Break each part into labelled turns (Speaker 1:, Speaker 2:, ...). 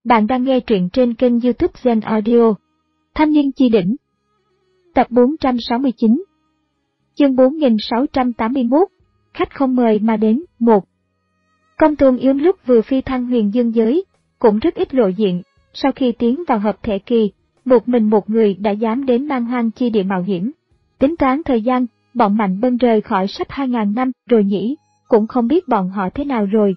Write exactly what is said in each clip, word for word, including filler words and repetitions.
Speaker 1: Bạn đang nghe truyện trên kênh YouTube Zen Audio. Thanh niên chi đỉnh. Tập bốn trăm sáu mươi chín. Chương bốn nghìn sáu trăm tám mươi mốt. Khách không mời mà đến. một. Công tôn yếm lúc vừa phi thăng huyền dương giới, cũng rất ít lộ diện. Sau khi tiến vào hợp thể kỳ, một mình một người đã dám đến man hoang chi địa mạo hiểm. Tính toán thời gian, bọn Mạnh Bân rời khỏi sắp hai ngàn năm rồi nhỉ, cũng không biết bọn họ thế nào rồi.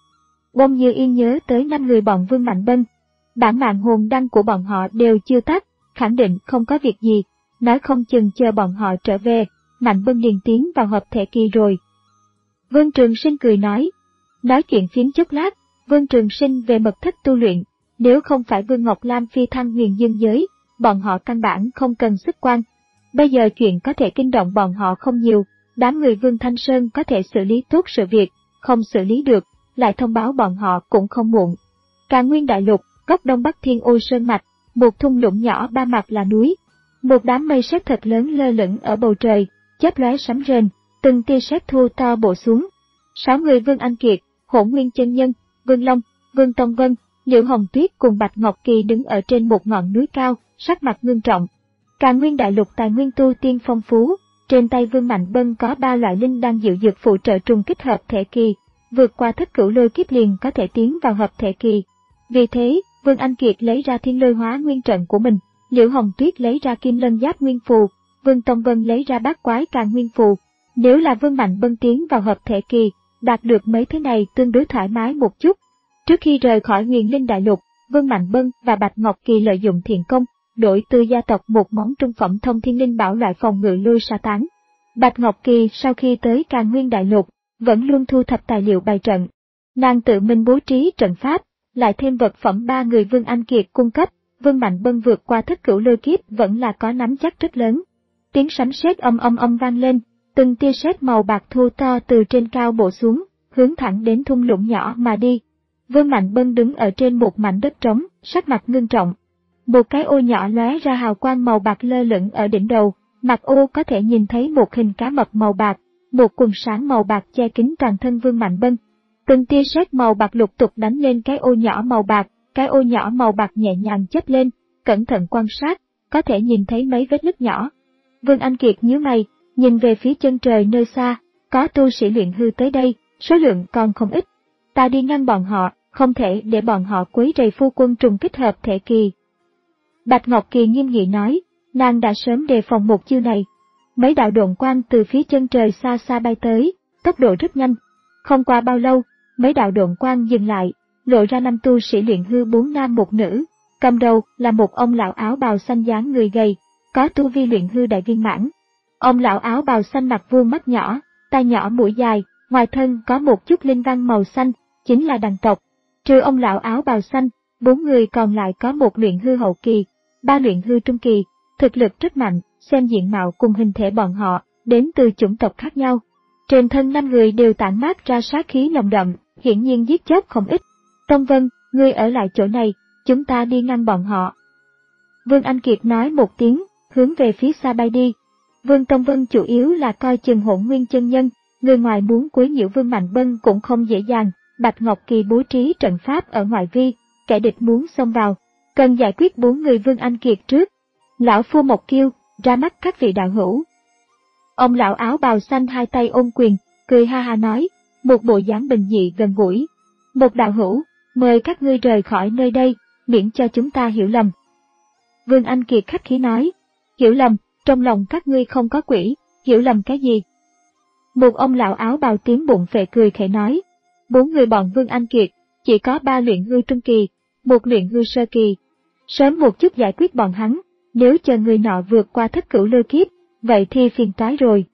Speaker 1: Bông Như Yên nhớ tới năm người bọn Vương Mạnh Bân. Bản mạng hồn đăng của bọn họ đều chưa tắt, khẳng định không có việc gì, nói không chừng chờ bọn họ trở về, Mạnh Bân liền tiến vào hợp thể kỳ rồi. Vương Trường Sinh cười nói. Nói chuyện phiếm chốc lát, Vương Trường Sinh về mật thất tu luyện, nếu không phải Vương Ngọc Lam phi thăng huyền dương giới, bọn họ căn bản không cần xuất quan. Bây giờ chuyện có thể kinh động bọn họ không nhiều, đám người Vương Thanh Sơn có thể xử lý tốt sự việc, không xử lý được, lại thông báo bọn họ cũng không muộn. Càn Nguyên Đại Lục, góc đông bắc Thiên Ô Sơn Mạch, một thung lũng nhỏ ba mặt là núi. Một đám mây sét thật lớn lơ lửng ở bầu trời, chớp lóe sấm rền, từng tia sét thô to bổ xuống. Sáu người Vương Anh Kiệt, Hỗn Nguyên Chân Nhân, Vương Long, Vương Tông Vân, Liễu Hồng Tuyết cùng Bạch Ngọc Kỳ đứng ở trên một ngọn núi cao, sắc mặt ngưng trọng. Càn Nguyên Đại Lục tài nguyên tu tiên phong phú, trên tay Vương Mạnh Bân có ba loại linh đan diệu dược phụ trợ trùng kích hợp thể kỳ, vượt qua thất cửu lôi kiếp liền có thể tiến vào hợp thể kỳ. Vì thế, Vương Anh Kiệt lấy ra thiên lôi hóa nguyên trận của mình, Liễu Hồng Tuyết lấy ra kim lân giáp nguyên phù, Vương Tông Vân lấy ra bát quái càn nguyên phù. Nếu là Vương Mạnh Bân tiến vào hợp thể kỳ, đạt được mấy thứ này tương đối thoải mái một chút. Trước khi rời khỏi Huyền Linh Đại Lục, Vương Mạnh Bân và Bạch Ngọc Kỳ lợi dụng thiện công, đổi từ gia tộc một món trung phẩm thông thiên linh bảo loại phòng ngự lôi sa tán. Bạch Ngọc Kỳ sau khi tới Càn Nguyên Đại Lục, vẫn luôn thu thập tài liệu bày trận. Nàng tự mình bố trí trận pháp, lại thêm vật phẩm ba người Vương Anh Kiệt cung cấp, Vương Mạnh Bân vượt qua thất cửu lôi kiếp vẫn là có nắm chắc rất lớn. Tiếng sấm sét âm âm âm vang lên, từng tia sét màu bạc thô to từ trên cao bổ xuống, hướng thẳng đến thung lũng nhỏ mà đi. Vương Mạnh Bân đứng ở trên một mảnh đất trống, sắc mặt ngưng trọng. Một cái ô nhỏ lóe ra hào quang màu bạc lơ lửng ở đỉnh đầu, mặt ô có thể nhìn thấy một hình cá mập màu bạc, một quần sáng màu bạc che kín toàn thân Vương Mạnh Bân. Từng tia sét màu bạc lục tục đánh lên cái ô nhỏ màu bạc, cái ô nhỏ màu bạc nhẹ nhàng chớp lên, cẩn thận quan sát, có thể nhìn thấy mấy vết nứt nhỏ. Vương Anh Kiệt nhíu mày, nhìn về phía chân trời nơi xa, có tu sĩ luyện hư tới đây, số lượng còn không ít. Ta đi ngăn bọn họ, không thể để bọn họ quấy rầy phu quân trùng kích hợp thể kỳ. Bạch Ngọc Kỳ nghiêm nghị nói, nàng đã sớm đề phòng một chiêu này. Mấy đạo độn quang từ phía chân trời xa xa bay tới, tốc độ rất nhanh. Không qua bao lâu, mấy đạo độn quang dừng lại, lộ ra năm tu sĩ luyện hư bốn nam một nữ, cầm đầu là một ông lão áo bào xanh dáng người gầy, có tu vi luyện hư đại viên mãn. Ông lão áo bào xanh mặt vuông mắt nhỏ, tai nhỏ mũi dài, ngoài thân có một chút linh văn màu xanh, chính là đằng tộc. Trừ ông lão áo bào xanh, bốn người còn lại có một luyện hư hậu kỳ, ba luyện hư trung kỳ, thực lực rất mạnh, xem diện mạo cùng hình thể bọn họ, đến từ chủng tộc khác nhau. Trên thân năm người đều tản mát ra sát khí nồng đậm, hiển nhiên giết chóc không ít. Tông Vân, ngươi ở lại chỗ này, chúng ta đi ngăn bọn họ. Vương Anh Kiệt nói một tiếng, hướng về phía xa bay đi. Vương Tông Vân chủ yếu là coi chừng Hỗn Nguyên Chân Nhân, người ngoài muốn quấy nhiễu Vương Mạnh Bân cũng không dễ dàng. Bạch Ngọc Kỳ bố trí trận pháp ở ngoại vi, kẻ địch muốn xông vào, cần giải quyết bốn người Vương Anh Kiệt trước. Lão Phu Mộc Kiêu, ra mắt các vị đạo hữu. Ông lão áo bào xanh hai tay ôm quyền, cười ha ha nói, một bộ dáng bình dị gần gũi. Một đạo hữu, mời các ngươi rời khỏi nơi đây, miễn cho chúng ta hiểu lầm. Vương Anh Kiệt khách khí nói, hiểu lầm, trong lòng các ngươi không có quỷ, hiểu lầm cái gì? Một ông lão áo bào tím bụng phệ cười khẽ nói, bốn người bọn Vương Anh Kiệt, chỉ có ba luyện hư trung kỳ, một luyện hư sơ kỳ. Sớm một chút giải quyết bọn hắn, nếu chờ người nọ vượt qua thất cửu lôi kiếp, vậy thì phiền toái rồi.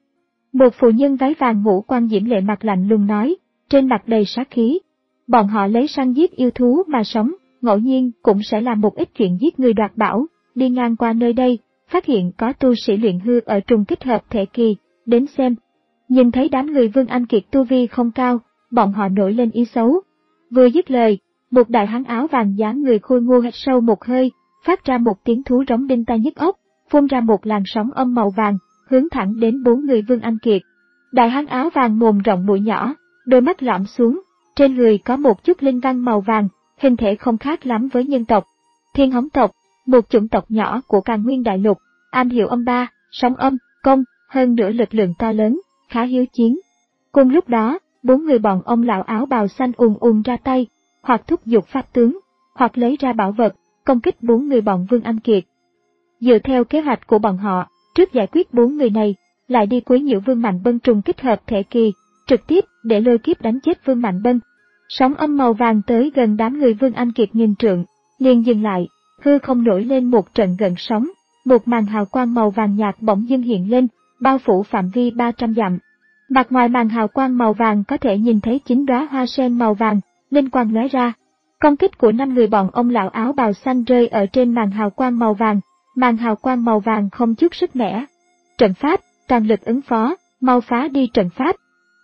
Speaker 1: Một phụ nhân váy vàng ngũ quan diễm lệ mặt lạnh lùng nói, trên mặt đầy sát khí. Bọn họ lấy săn giết yêu thú mà sống, ngẫu nhiên cũng sẽ làm một ít chuyện giết người đoạt bảo, đi ngang qua nơi đây, phát hiện có tu sĩ luyện hư ở trùng kích hợp thể kỳ, đến xem. Nhìn thấy đám người Vương Anh Kiệt tu vi không cao, bọn họ nổi lên ý xấu. Vừa dứt lời, một đại hán áo vàng dáng người khôi ngô hít sâu một hơi, phát ra một tiếng thú rống đinh tai nhức óc, phun ra một làn sóng âm màu vàng, hướng thẳng đến bốn người Vương Anh Kiệt. Đại hán áo vàng mồm rộng mũi nhỏ, đôi mắt lõm xuống, trên người có một chút linh văn màu vàng, hình thể không khác lắm với nhân tộc. Thiên Hống tộc, một chủng tộc nhỏ của Càn Nguyên đại lục, am hiểu âm ba, sóng âm, công, hơn nữa lực lượng to lớn, khá hiếu chiến. Cùng lúc đó, bốn người bọn ông lão áo bào xanh ùn ùn ra tay, hoặc thúc giục pháp tướng, hoặc lấy ra bảo vật, công kích bốn người bọn Vương Anh Kiệt. Dựa theo kế hoạch của bọn họ, trước giải quyết bốn người này, lại đi quấy nhiễu Vương Mạnh Bân trùng kích hợp thể kỳ, trực tiếp để lôi kiếp đánh chết Vương Mạnh Bân. Sóng âm màu vàng tới gần đám người Vương Anh Kiệt nghìn trượng, liền dừng lại, hư không nổi lên một trận gợn sóng, một màn hào quang màu vàng nhạt bỗng dưng hiện lên, bao phủ phạm vi ba trăm dặm. Mặt ngoài màn hào quang màu vàng có thể nhìn thấy chín đóa hoa sen màu vàng, linh quang lóe ra. Công kích của năm người bọn ông lão áo bào xanh rơi ở trên màn hào quang màu vàng, màn hào quang màu vàng không chút sức mẻ. Trận pháp, toàn lực ứng phó, mau phá đi trận pháp.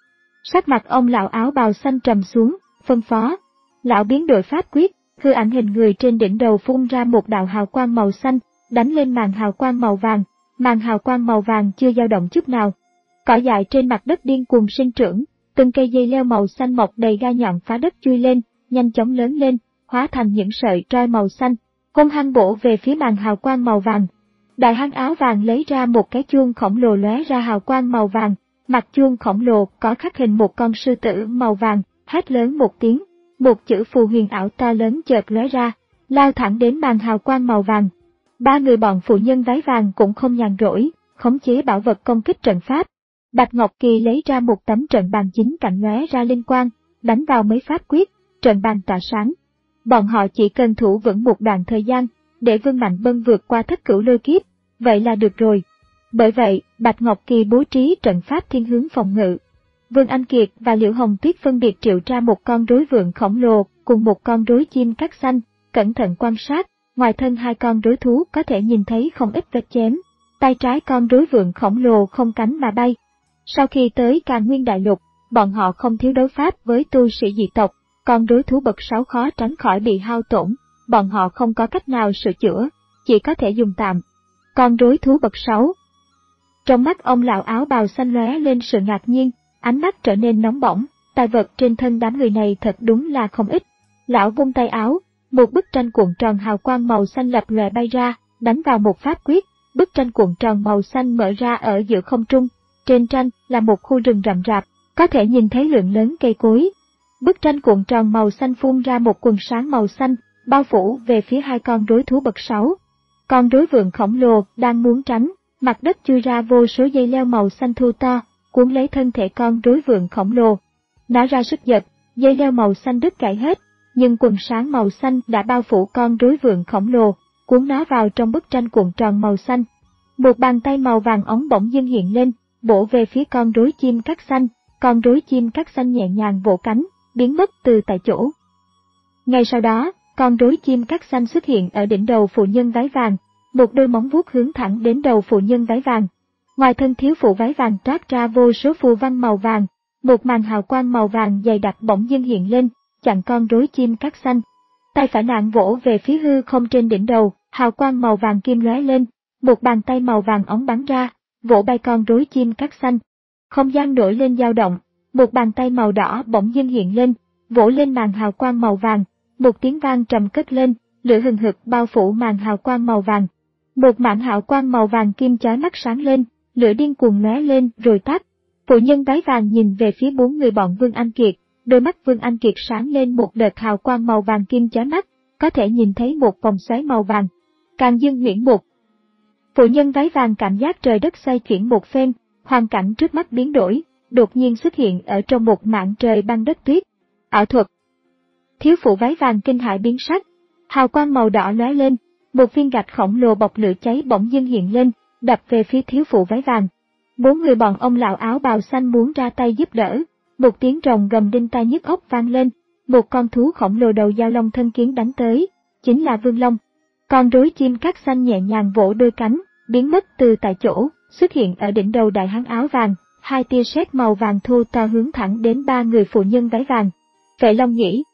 Speaker 1: Sắc mặt ông lão áo bào xanh trầm xuống, phân phó. Lão biến đổi pháp quyết, hư ảnh hình người trên đỉnh đầu phun ra một đạo hào quang màu xanh, đánh lên màn hào quang màu vàng, màn hào quang màu vàng chưa dao động chút nào. Cỏ dại trên mặt đất điên cuồng sinh trưởng, từng cây dây leo màu xanh mọc đầy gai nhọn phá đất chui lên, nhanh chóng lớn lên, hóa thành những sợi trói màu xanh, hung hăng bổ về phía màn hào quang màu vàng. Đại hán áo vàng lấy ra một cái chuông khổng lồ lóe ra hào quang màu vàng, mặt chuông khổng lồ có khắc hình một con sư tử màu vàng, hét lớn một tiếng, một chữ phù huyền ảo to lớn chợt lóe ra, lao thẳng đến màn hào quang màu vàng. Ba người bọn phụ nhân váy vàng cũng không nhàn rỗi, khống chế bảo vật công kích trận pháp. Bạch Ngọc Kỳ lấy ra một tấm trận bàn chính cạnh lóe ra linh quang, đánh vào mấy pháp quyết, trận bàn tỏa sáng. Bọn họ chỉ cần thủ vững một đoạn thời gian, để Vương Mạnh Bân vượt qua thất cửu lôi kiếp, vậy là được rồi. Bởi vậy, Bạch Ngọc Kỳ bố trí trận pháp thiên hướng phòng ngự. Vương Anh Kiệt và Liễu Hồng Tuyết phân biệt triệu ra một con rối vượn khổng lồ cùng một con rối chim cắt xanh, cẩn thận quan sát, ngoài thân hai con rối thú có thể nhìn thấy không ít vết chém. Tay trái con rối vượn khổng lồ không cánh mà bay. Sau khi tới Càn Nguyên đại lục, bọn họ không thiếu đấu pháp với tu sĩ dị tộc, con rối thú bậc sáu khó tránh khỏi bị hao tổn, bọn họ không có cách nào sửa chữa, chỉ có thể dùng tạm. Con rối thú bậc sáu. Trong mắt ông lão áo bào xanh lóe lên sự ngạc nhiên, ánh mắt trở nên nóng bỏng, tài vật trên thân đám người này thật đúng là không ít. Lão vung tay áo, một bức tranh cuộn tròn hào quang màu xanh lập lòe bay ra, đánh vào một pháp quyết, bức tranh cuộn tròn màu xanh mở ra ở giữa không trung. Trên tranh là một khu rừng rậm rạp, có thể nhìn thấy lượng lớn cây cối. Bức tranh cuộn tròn màu xanh phun ra một quần sáng màu xanh, bao phủ về phía hai con rối thú bậc sáu. Con rối vượn khổng lồ đang muốn tránh, mặt đất chui ra vô số dây leo màu xanh thô to, cuốn lấy thân thể con rối vượn khổng lồ. Nó ra sức giật, dây leo màu xanh đứt gãy hết, nhưng quần sáng màu xanh đã bao phủ con rối vượn khổng lồ, cuốn nó vào trong bức tranh cuộn tròn màu xanh. Một bàn tay màu vàng óng bỗng dưng hiện lên, bổ về phía con rối chim cắt xanh, con rối chim cắt xanh nhẹ nhàng vỗ cánh, biến mất từ tại chỗ. Ngay sau đó, con rối chim cắt xanh xuất hiện ở đỉnh đầu phụ nhân váy vàng, một đôi móng vuốt hướng thẳng đến đầu phụ nhân váy vàng. Ngoài thân thiếu phụ váy vàng toát ra vô số phù văn màu vàng, một màn hào quang màu vàng dày đặc bỗng dưng hiện lên, chặn con rối chim cắt xanh. Tay phải nàng vỗ về phía hư không trên đỉnh đầu, hào quang màu vàng kim lóe lên, một bàn tay màu vàng óng bắn ra, vỗ bay con rối chim cắt xanh. Không gian nổi lên dao động, một bàn tay màu đỏ bỗng dưng hiện lên, vỗ lên màn hào quang màu vàng, một tiếng vang trầm cất lên, lửa hừng hực bao phủ màn hào quang màu vàng. Một mảng hào quang màu vàng kim chói mắt sáng lên, lửa điên cuồng lóe lên rồi tắt. Phụ nhân váy vàng nhìn về phía bốn người bọn Vương Anh Kiệt, đôi mắt Vương Anh Kiệt sáng lên một đợt hào quang màu vàng kim chói mắt, có thể nhìn thấy một vòng xoáy màu vàng. Càng dương huyễn một. Phụ nhân váy vàng cảm giác trời đất xoay chuyển một phen, hoàn cảnh trước mắt biến đổi, đột nhiên xuất hiện ở trong một mảng trời băng đất tuyết. Ảo thuật. Thiếu phụ váy vàng kinh hãi biến sắc, hào quang màu đỏ lóe lên, một viên gạch khổng lồ bọc lửa cháy bỗng dưng hiện lên, đập về phía thiếu phụ váy vàng. Bốn người bọn ông lão áo bào xanh muốn ra tay giúp đỡ, một tiếng rồng gầm đinh tai nhức óc vang lên, một con thú khổng lồ đầu dao long thân kiến đánh tới, chính là Vương Long. Con rối chim cắt xanh nhẹ nhàng vỗ đôi cánh, biến mất từ tại chỗ, xuất hiện ở đỉnh đầu đại hán áo vàng, hai tia sét màu vàng thô to hướng thẳng đến ba người phụ nhân váy vàng. Vệ Long nhĩ.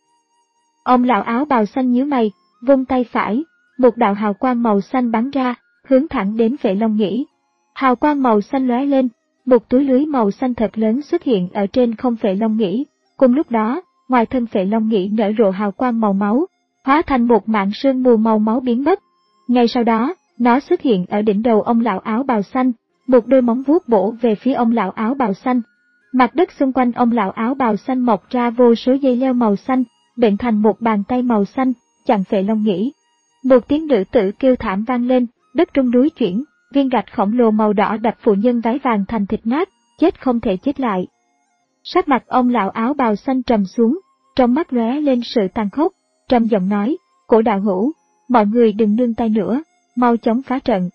Speaker 1: Ông lão áo bào xanh nhíu mày, vung tay phải, một đạo hào quang màu xanh bắn ra, hướng thẳng đến Vệ Long nhĩ. Hào quang màu xanh lóe lên, một túi lưới màu xanh thật lớn xuất hiện ở trên không Vệ Long nhĩ. Cùng lúc đó, ngoài thân Phệ Long Nhĩ nở rộ hào quang màu máu, hóa thành một mảng sương mù màu máu biến mất. Ngay sau đó, nó xuất hiện ở đỉnh đầu ông lão áo bào xanh, một đôi móng vuốt bổ về phía ông lão áo bào xanh. Mặt đất xung quanh ông lão áo bào xanh mọc ra vô số dây leo màu xanh, bệnh thành một bàn tay màu xanh, chặn Phệ Long Nhĩ. Một tiếng nữ tử kêu thảm vang lên, đất rung núi chuyển, viên gạch khổng lồ màu đỏ đập phụ nhân váy vàng thành thịt nát, chết không thể chết lại. Sắc mặt ông lão áo bào xanh trầm xuống, trong mắt lóe lên sự tàn khốc, trầm giọng nói, Cổ đạo hữu, mọi người đừng nương tay nữa, mau chóng phá trận.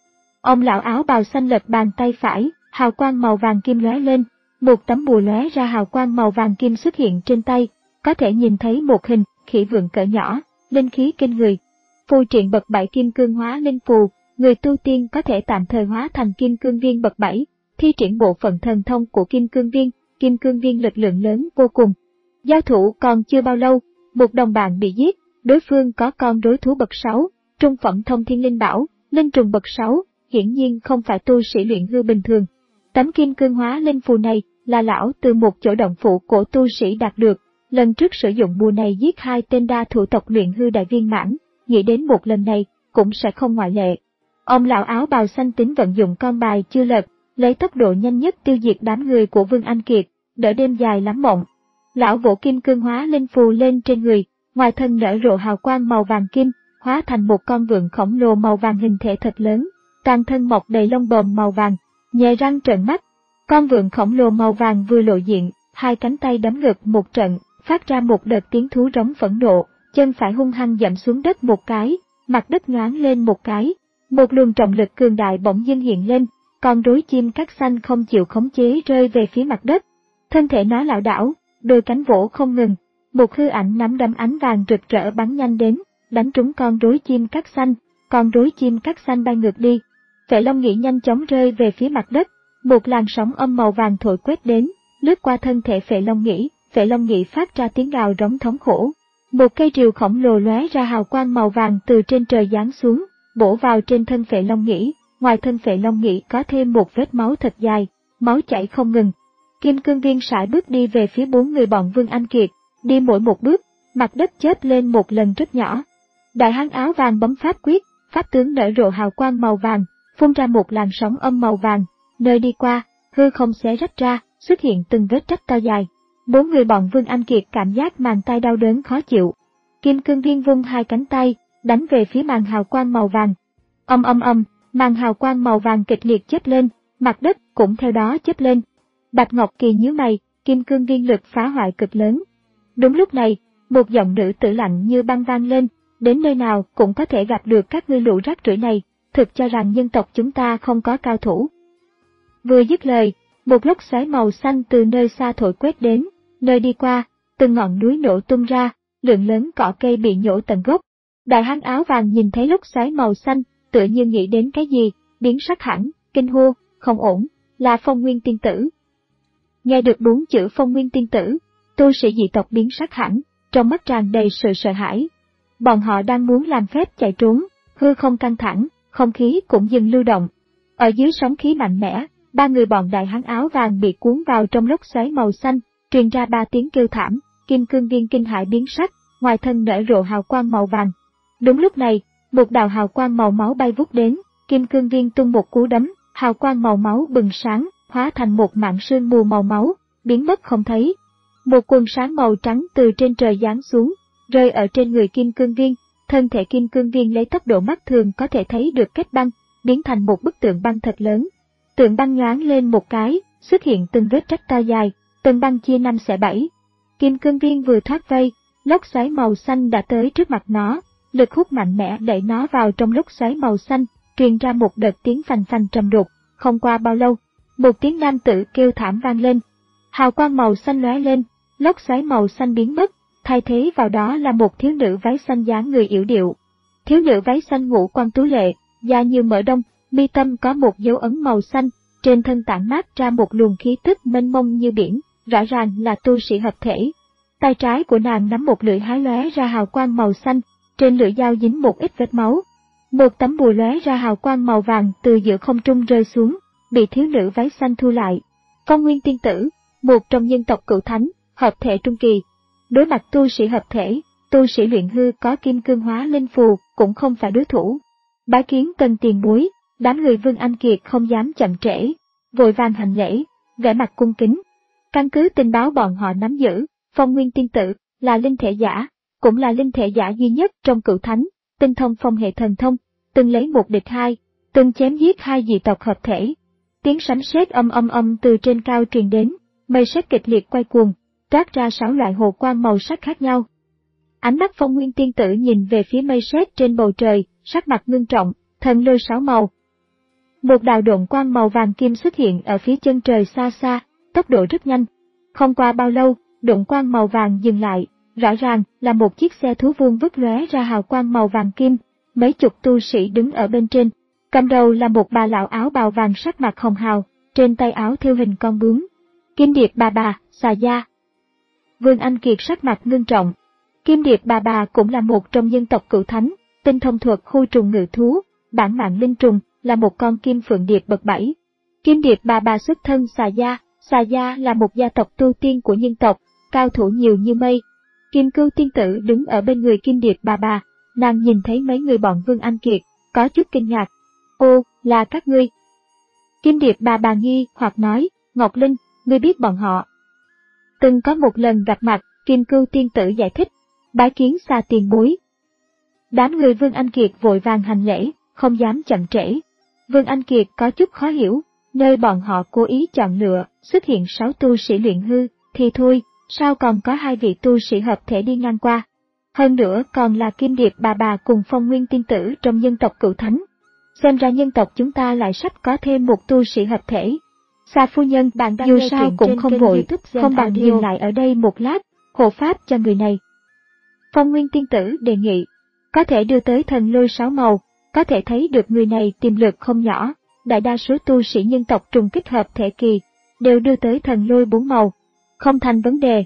Speaker 1: Ông lão áo bào xanh lật bàn tay phải, hào quang màu vàng kim lóe lên, một tấm bùa lóe ra hào quang màu vàng kim xuất hiện trên tay, có thể nhìn thấy một hình khỉ vượn cỡ nhỏ, linh khí kinh người. Phù triện bậc bảy kim cương hóa linh phù, người tu tiên có thể tạm thời hóa thành kim cương viên bậc bảy, thi triển bộ phận thần thông của kim cương viên, kim cương viên lực lượng lớn vô cùng. Giao thủ còn chưa bao lâu, một đồng bạn bị giết, đối phương có con đối thú bậc sáu, trung phẩm thông thiên linh bảo, linh trùng bậc sáu, hiển nhiên không phải tu sĩ luyện hư bình thường. Tấm kim cương hóa linh phù này là lão từ một chỗ động phủ của tu sĩ đạt được, lần trước sử dụng bùa này giết hai tên đa thủ tộc luyện hư đại viên mãn, nghĩ đến một lần này cũng sẽ không ngoại lệ. Ông lão áo bào xanh tính vận dụng con bài chưa lật, lấy tốc độ nhanh nhất tiêu diệt đám người của Vương Anh Kiệt, đỡ đêm dài lắm mộng. Lão vỗ kim cương hóa linh phù lên trên người, ngoài thân nở rộ hào quang màu vàng kim, hóa thành một con vượn khổng lồ màu vàng hình thể thật lớn, toàn thân mọc đầy lông bồm màu vàng, nhè răng trợn mắt. Con vượn khổng lồ màu vàng vừa lộ diện, hai cánh tay đấm ngực một trận, phát ra một đợt tiếng thú rống phẫn nộ, chân phải hung hăng dậm xuống đất một cái, mặt đất nhoáng lên một cái, một luồng trọng lực cường đại bỗng dưng hiện lên, con rối chim cắt xanh không chịu khống chế rơi về phía mặt đất. Thân thể nó lảo đảo, đôi cánh vỗ không ngừng, một hư ảnh nắm đấm ánh vàng rực rỡ bắn nhanh đến, đánh trúng con rối chim cắt xanh, con rối chim cắt xanh bay ngược đi. Phệ Long Nhĩ nhanh chóng rơi về phía mặt đất, một làn sóng âm màu vàng thổi quét đến, lướt qua thân thể Phệ Long Nhĩ, Phệ Long Nhĩ phát ra tiếng gào rống thống khổ. Một cây rìu khổng lồ lóe ra hào quang màu vàng từ trên trời giáng xuống, bổ vào trên thân Phệ Long Nhĩ, ngoài thân Phệ Long Nhĩ có thêm một vết máu thật dài, máu chảy không ngừng. Kim cương viên sải bước đi về phía bốn người bọn Vương Anh Kiệt, đi mỗi một bước, mặt đất chớp lên một lần rất nhỏ. Đại hán áo vàng bấm pháp quyết, pháp tướng nở rộ hào quang màu vàng, phun ra một làn sóng âm màu vàng, nơi đi qua, hư không xé rách ra, xuất hiện từng vết rách to dài. Bốn người bọn Vương Anh Kiệt cảm giác màng tay đau đớn khó chịu. Kim cương viên vung hai cánh tay, đánh về phía màn hào quang màu vàng. Âm âm âm, màn hào quang màu vàng kịch liệt chớp lên, mặt đất cũng theo đó chớp lên. Bạch Ngọc Kỳ nhíu mày, kim cương viên lực phá hoại cực lớn. Đúng lúc này, một giọng nữ tử lạnh như băng vang lên, đến nơi nào cũng có thể gặp được các ngươi lũ rác rưởi này, thực cho rằng nhân tộc chúng ta không có cao thủ. Vừa dứt lời, một lốc xoáy màu xanh từ nơi xa thổi quét đến, nơi đi qua, từng ngọn núi nổ tung ra, lượng lớn cỏ cây bị nhổ tận gốc. Đại hán áo vàng nhìn thấy lốc xoáy màu xanh, tựa như nghĩ đến cái gì, biến sắc hẳn, kinh hô, không ổn, là Phong Nguyên tiên tử. Nghe được bốn chữ Phong Nguyên tiên tử, tu sĩ dị tộc biến sắc hẳn, trong mắt tràn đầy sự sợ hãi. Bọn họ đang muốn làm phép chạy trốn, hư không căng thẳng, không khí cũng dừng lưu động. Ở dưới sóng khí mạnh mẽ, ba người bọn đại hán áo vàng bị cuốn vào trong lốc xoáy màu xanh, truyền ra ba tiếng kêu thảm, kim cương viên kinh hãi biến sắc, ngoài thân nở rộ hào quang màu vàng. Đúng lúc này, một đạo hào quang màu máu bay vút đến, kim cương viên tung một cú đấm, hào quang màu máu bừng sáng, hóa thành một mảng sương mù màu máu, biến mất không thấy. Một quần sáng màu trắng từ trên trời giáng xuống, rơi ở trên người kim cương viên, thân thể kim cương viên lấy tốc độ mắt thường có thể thấy được kết băng, biến thành một bức tượng băng thật lớn. Tượng băng nhoáng lên một cái, xuất hiện từng vết rách to dài, tầng băng chia năm xẻ bảy. Kim cương viên vừa thoát vây, lốc xoáy màu xanh đã tới trước mặt nó, lực hút mạnh mẽ đẩy nó vào trong lốc xoáy màu xanh, truyền ra một đợt tiếng phành phành trầm đục. Không qua bao lâu, một tiếng nam tử kêu thảm vang lên. Hào quang màu xanh lóe lên, lốc xoáy màu xanh biến mất, thay thế vào đó là một thiếu nữ váy xanh dáng người yểu điệu. Thiếu nữ váy xanh ngũ quan tú lệ, da như mỡ đông, mi tâm có một dấu ấn màu xanh, trên thân tản mát ra một luồng khí tức mênh mông như biển, rõ ràng là tu sĩ hợp thể. Tay trái của nàng nắm một lưỡi hái lóe ra hào quang màu xanh, trên lưỡi dao dính một ít vết máu. Một tấm bùa lóe ra hào quang màu vàng từ giữa không trung rơi xuống, bị thiếu nữ váy xanh thu lại. Phong Nguyên tiên tử, một trong nhân tộc cửu thánh, hợp thể trung kỳ. Đối mặt tu sĩ hợp thể, tu sĩ luyện hư có kim cương hóa linh phù cũng không phải đối thủ. Bái kiến Tân tiền bối, đám người Vương Anh Kiệt không dám chậm trễ, vội vàng hành lễ, vẻ mặt cung kính. Căn cứ tình báo bọn họ nắm giữ, Phong Nguyên Tiên Tử là linh thể giả, cũng là linh thể giả duy nhất trong cửu thánh, tinh thông phong hệ thần thông, từng lấy một địch hai, từng chém giết hai dị tộc hợp thể. Tiếng sấm sét âm âm âm từ trên cao truyền đến, mây sét kịch liệt quay cuồng, trát ra sáu loại hồ quang màu sắc khác nhau. Ánh mắt Phong Nguyên Tiên Tử nhìn về phía mây sét trên bầu trời, sắc mặt ngưng trọng, thần lôi sáu màu. Một đạo độn quang màu vàng kim xuất hiện ở phía chân trời xa xa, tốc độ rất nhanh. Không qua bao lâu, độn quang màu vàng dừng lại, rõ ràng là một chiếc xe thú vuông vức lóe ra hào quang màu vàng kim, mấy chục tu sĩ đứng ở bên trên. Cầm đầu là một bà lão áo bào vàng sắc mặt hồng hào, trên tay áo thêu hình con bướm. Kim Điệp bà bà, xà gia. Vương Anh Kiệt sắc mặt ngưng trọng. Kim Điệp bà bà cũng là một trong dân tộc cửu thánh, tinh thông thuật khu trùng ngự thú, bản mạng linh trùng, là một con kim phượng điệp bậc bảy. Kim Điệp bà bà xuất thân xà gia, xà gia là một gia tộc tu tiên của nhân tộc, cao thủ nhiều như mây. Kim Cưu Tiên Tử đứng ở bên người Kim Điệp bà bà, nàng nhìn thấy mấy người bọn Vương Anh Kiệt, có chút kinh ngạc. Ô, là các ngươi. Kim Điệp bà bà nghi hoặc nói, Ngọc Linh, ngươi biết bọn họ. Từng có một lần gặp mặt, Kim Cưu Tiên Tử giải thích, bái kiến xa tiền bối. Đám người Vương Anh Kiệt vội vàng hành lễ, không dám chậm trễ. Vương Anh Kiệt có chút khó hiểu, nơi bọn họ cố ý chọn lựa, xuất hiện sáu tu sĩ luyện hư, thì thôi, sao còn có hai vị tu sĩ hợp thể đi ngang qua. Hơn nữa còn là Kim Điệp bà bà cùng Phong Nguyên Tiên Tử trong nhân tộc cửu thánh. Xem ra nhân tộc chúng ta lại sắp có thêm một tu sĩ hợp thể. Xa phu nhân, bạn đang dù nghe sao cũng không vội, không bằng dừng lại ở đây một lát, hộ pháp cho người này. Phong Nguyên Tiên Tử đề nghị, có thể đưa tới thần lôi sáu màu, có thể thấy được người này tiềm lực không nhỏ. Đại đa số tu sĩ nhân tộc trùng kích hợp thể kỳ, đều đưa tới thần lôi bốn màu, không thành vấn đề.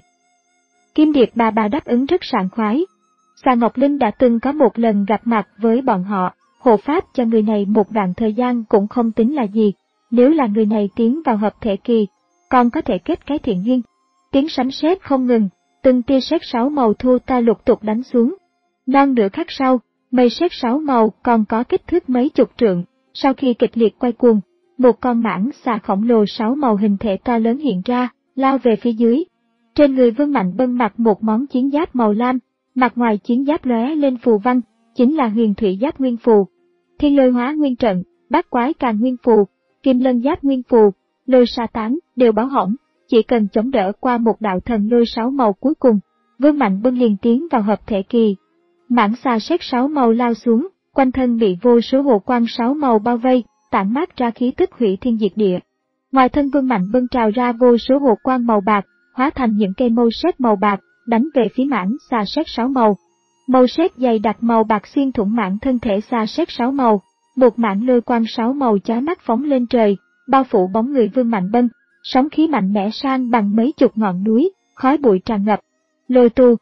Speaker 1: Kim Điệp bà bà đáp ứng rất sảng khoái. Xà Ngọc Linh đã từng có một lần gặp mặt với bọn họ, hộ pháp cho người này một đoạn thời gian cũng không tính là gì, nếu là người này tiến vào hợp thể kỳ, còn có thể kết cái thiện duyên. Tiếng sấm sét không ngừng, từng tia sét sáu màu thu ta lục tục đánh xuống. Non nửa khắc sau, mây sét sáu màu còn có kích thước mấy chục trượng, sau khi kịch liệt quay cuồng, một con mãng xà khổng lồ sáu màu hình thể to lớn hiện ra, lao về phía dưới. Trên người Vương Mạnh Bân mặc một món chiến giáp màu lam, mặt ngoài chiến giáp lóe lên phù văn, chính là huyền thủy giáp nguyên phù. Thiên lôi hóa nguyên trận, bát quái càn nguyên phù, kim lân giáp nguyên phù, lôi sa tán đều báo hỏng, chỉ cần chống đỡ qua một đạo thần lôi sáu màu cuối cùng, Vương Mạnh Bân liền tiến vào hợp thể kỳ. Mãng xà sét sáu màu lao xuống, quanh thân bị vô số hồ quang sáu màu bao vây, tản mát ra khí tức hủy thiên diệt địa. Ngoài thân Vương Mạnh Bân trào ra vô số hồ quang màu bạc, hóa thành những cây mâu sét màu bạc, đánh về phía mãng xà sét sáu màu. Màu sét dày đặc màu bạc xuyên thủng mãng thân thể xà sét sáu màu, một mảng lôi quang sáu màu chói mắt phóng lên trời, bao phủ bóng người Vương Mạnh Bân, sóng khí mạnh mẽ san bằng mấy chục ngọn núi, khói bụi tràn ngập. Lôi tu.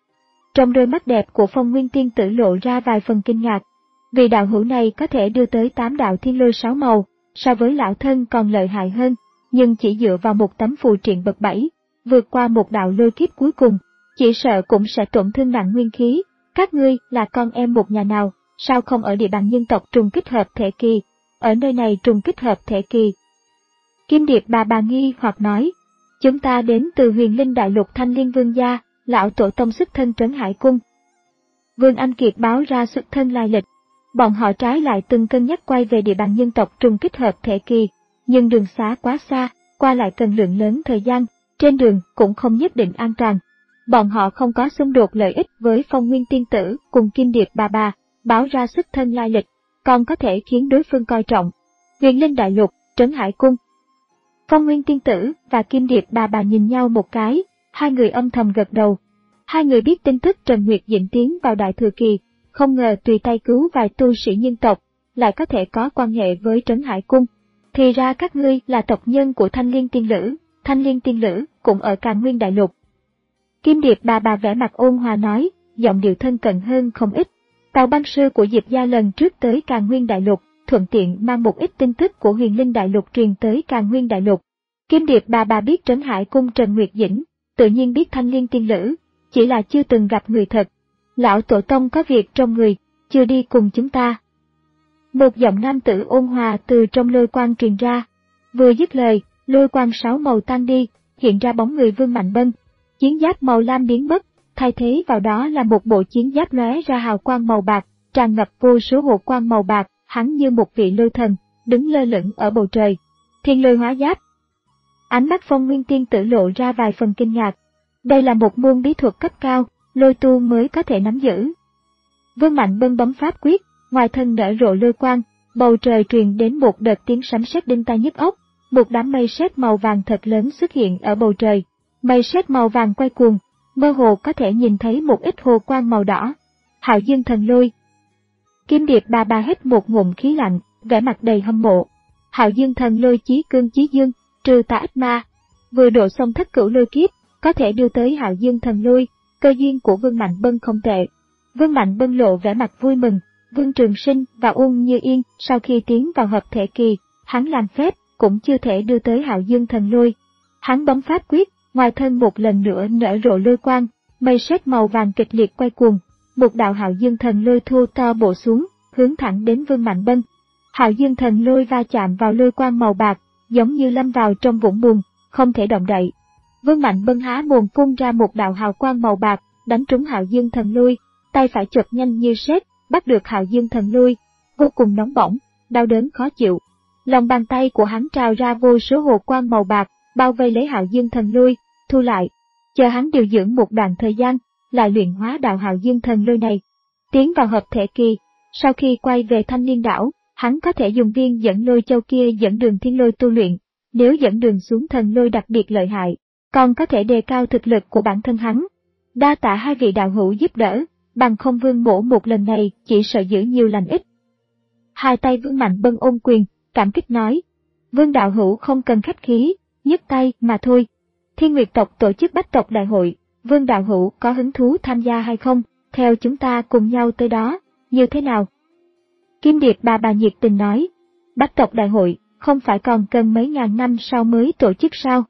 Speaker 1: Trong đôi mắt đẹp của Phong Nguyên Tiên Tử lộ ra vài phần kinh ngạc. Vì đạo hữu này có thể đưa tới tám đạo thiên lôi sáu màu, so với lão thân còn lợi hại hơn, nhưng chỉ dựa vào một tấm phù triện bậc bảy, vượt qua một đạo lôi kiếp cuối cùng, chỉ sợ cũng sẽ tổn thương nặng nguyên khí. Các ngươi là con em một nhà nào, sao không ở địa bàn nhân tộc trùng kích hợp thể kỳ, ở nơi này trùng kích hợp thể kỳ. Kim Điệp bà bà nghi hoặc nói, chúng ta đến từ huyền linh đại lục Thanh Liên Vương gia, lão tổ tông xuất thân Trấn Hải Cung. Vương Anh Kiệt báo ra xuất thân lai lịch. Bọn họ trái lại từng cân nhắc quay về địa bàn nhân tộc trùng kích hợp thể kỳ, nhưng đường xá quá xa, qua lại cần lượng lớn thời gian, trên đường cũng không nhất định an toàn. Bọn họ không có xung đột lợi ích với Phong Nguyên Tiên Tử cùng Kim Điệp bà bà, báo ra xuất thân lai lịch, còn có thể khiến đối phương coi trọng. Huyền Linh Đại Lục, Trấn Hải Cung. Phong Nguyên Tiên Tử và Kim Điệp bà bà nhìn nhau một cái, hai người âm thầm gật đầu. Hai người biết tin tức Trần Nguyệt Dĩnh tiến vào Đại Thừa Kỳ, không ngờ tùy tay cứu vài tu sĩ nhân tộc, lại có thể có quan hệ với Trấn Hải Cung. Thì ra các ngươi là tộc nhân của Thanh Liên Tiên Lữ, Thanh Liên Tiên Lữ cũng ở Càn Nguyên Đại Lục. Kim Điệp bà bà vẻ mặt ôn hòa nói, giọng điệu thân cận hơn không ít. Tàu băng sư của Diệp gia lần trước tới Càn Nguyên Đại Lục, thuận tiện mang một ít tin tức của Huyền Linh Đại Lục truyền tới Càn Nguyên Đại Lục. Kim Điệp bà bà biết Trấn Hải Cung Trần Nguyệt Dĩnh, tự nhiên biết Thanh Liên Tiên Lữ. chỉ là chưa từng gặp người thật. Lão tổ tông có việc trong người, chưa đi cùng chúng ta. Một giọng nam tử ôn hòa từ trong lôi quang truyền ra. Vừa dứt lời, lôi quang sáu màu tan đi, hiện ra bóng người Vương Mạnh Bân. Chiến giáp màu lam biến mất, thay thế vào đó là một bộ chiến giáp lóe ra hào quang màu bạc, tràn ngập vô số hộ quang màu bạc, hắn như một vị lôi thần, đứng lơ lửng ở bầu trời. Thiên lôi hóa giáp. Ánh mắt Phong Nguyên Tiên Tử lộ ra vài phần kinh ngạc. Đây là một môn bí thuật cấp cao, lôi tu mới có thể nắm giữ. Vương Mạnh Bân bấm pháp quyết, ngoài thân nở rộ lôi quang, bầu trời truyền đến một đợt tiếng sấm sét đinh tai nhức óc, một đám mây sét màu vàng thật lớn xuất hiện ở bầu trời. Mây sét màu vàng quay cuồng, mơ hồ có thể nhìn thấy một ít hồ quang màu đỏ. Hạo Dương Thần Lôi. Kim Điệp bà bà hít một ngụm khí lạnh, vẻ mặt đầy hâm mộ. Hạo Dương Thần Lôi chí cương chí dương, trừ tà ách ma. Vừa độ xong thất cửu lôi kiếp, có thể đưa tới Hạo Dương Thần Lôi, cơ duyên của Vương Mạnh Bân không tệ. Vương Mạnh Bân lộ vẻ mặt vui mừng. Vương Trường Sinh và Uông Như Yên sau khi tiến vào hợp thể kỳ, hắn làm phép cũng chưa thể đưa tới Hạo Dương Thần Lôi. Hắn bấm pháp quyết, ngoài thân một lần nữa nở rộ lôi quang, mây sét màu vàng kịch liệt quay cuồng, một đạo Hạo Dương Thần Lôi thô to bổ xuống, hướng thẳng đến Vương Mạnh Bân. Hạo Dương Thần Lôi va chạm vào lôi quang màu bạc, giống như lâm vào trong vũng bùn, không thể động đậy. Vương Mạnh Bân há mồm phun ra một đạo hào quang màu bạc, đánh trúng Hạo Dương Thần Lôi, tay phải chộp nhanh như sét, bắt được Hạo Dương Thần Lôi, vô cùng nóng bỏng, đau đớn khó chịu. Lòng bàn tay của hắn trào ra vô số hồ quang màu bạc, bao vây lấy Hạo Dương Thần Lôi, thu lại. Chờ hắn điều dưỡng một đoạn thời gian, lại luyện hóa đạo Hạo Dương Thần Lôi này. Tiến vào hợp thể kỳ, sau khi quay về Thanh Liên đảo, hắn có thể dùng viên dẫn lôi châu kia dẫn đường thiên lôi tu luyện. Nếu dẫn đường xuống thần lôi đặc biệt lợi hại, còn có thể đề cao thực lực của bản thân hắn. Đa tạ hai vị đạo hữu giúp đỡ, bằng không Vương mỗ một lần này chỉ sợ giữ nhiều lành ít. Hai tay Vương Mạnh Bân ôm quyền, cảm kích nói. Vương đạo hữu không cần khách khí, nhấc tay mà thôi. Thiên Nguyệt tộc tổ chức bách tộc đại hội, Vương đạo hữu có hứng thú tham gia hay không? Theo chúng ta cùng nhau tới đó, như thế nào? Kim Điệp bà bà nhiệt tình nói. Bách tộc đại hội, không phải còn cần mấy ngàn năm sau mới tổ chức sao?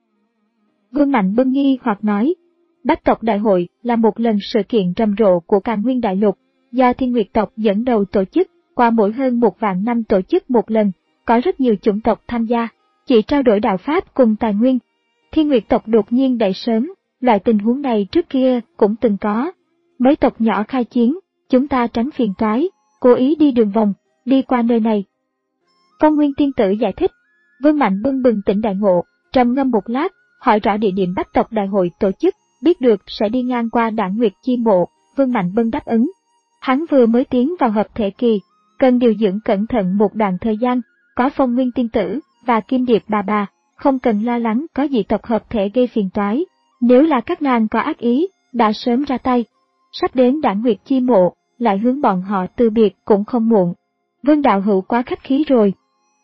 Speaker 1: Vương Mạnh Bân nghi hoặc nói. Bách tộc đại hội là một lần sự kiện rầm rộ của Càn Nguyên đại lục, do Thiên Nguyệt tộc dẫn đầu tổ chức, qua mỗi hơn một vạn năm tổ chức một lần, có rất nhiều chủng tộc tham gia, chỉ trao đổi đạo pháp cùng tài nguyên. Thiên Nguyệt tộc đột nhiên đẩy sớm, loại tình huống này trước kia cũng từng có. Mấy tộc nhỏ khai chiến, chúng ta tránh phiền toái, cố ý đi đường vòng, đi qua nơi này. Phong Nguyên Tiên Tử giải thích. Vương Mạnh Bân bừng tỉnh đại ngộ, trầm ngâm một lát, hỏi rõ địa điểm bách tộc đại hội tổ chức, biết được sẽ đi ngang qua Đản Nguyệt Chi Mộ. Vương Mạnh Bân đáp ứng. Hắn vừa mới tiến vào hợp thể kỳ, cần điều dưỡng cẩn thận một đoạn thời gian, có Phong Nguyên Tiên Tử và Kim Điệp bà bà, không cần lo lắng có dị tộc hợp thể gây phiền toái. Nếu là các nàng có ác ý, đã sớm ra tay. Sắp đến Đản Nguyệt Chi Mộ, lại hướng bọn họ từ biệt cũng không muộn. Vương đạo hữu quá khách khí rồi.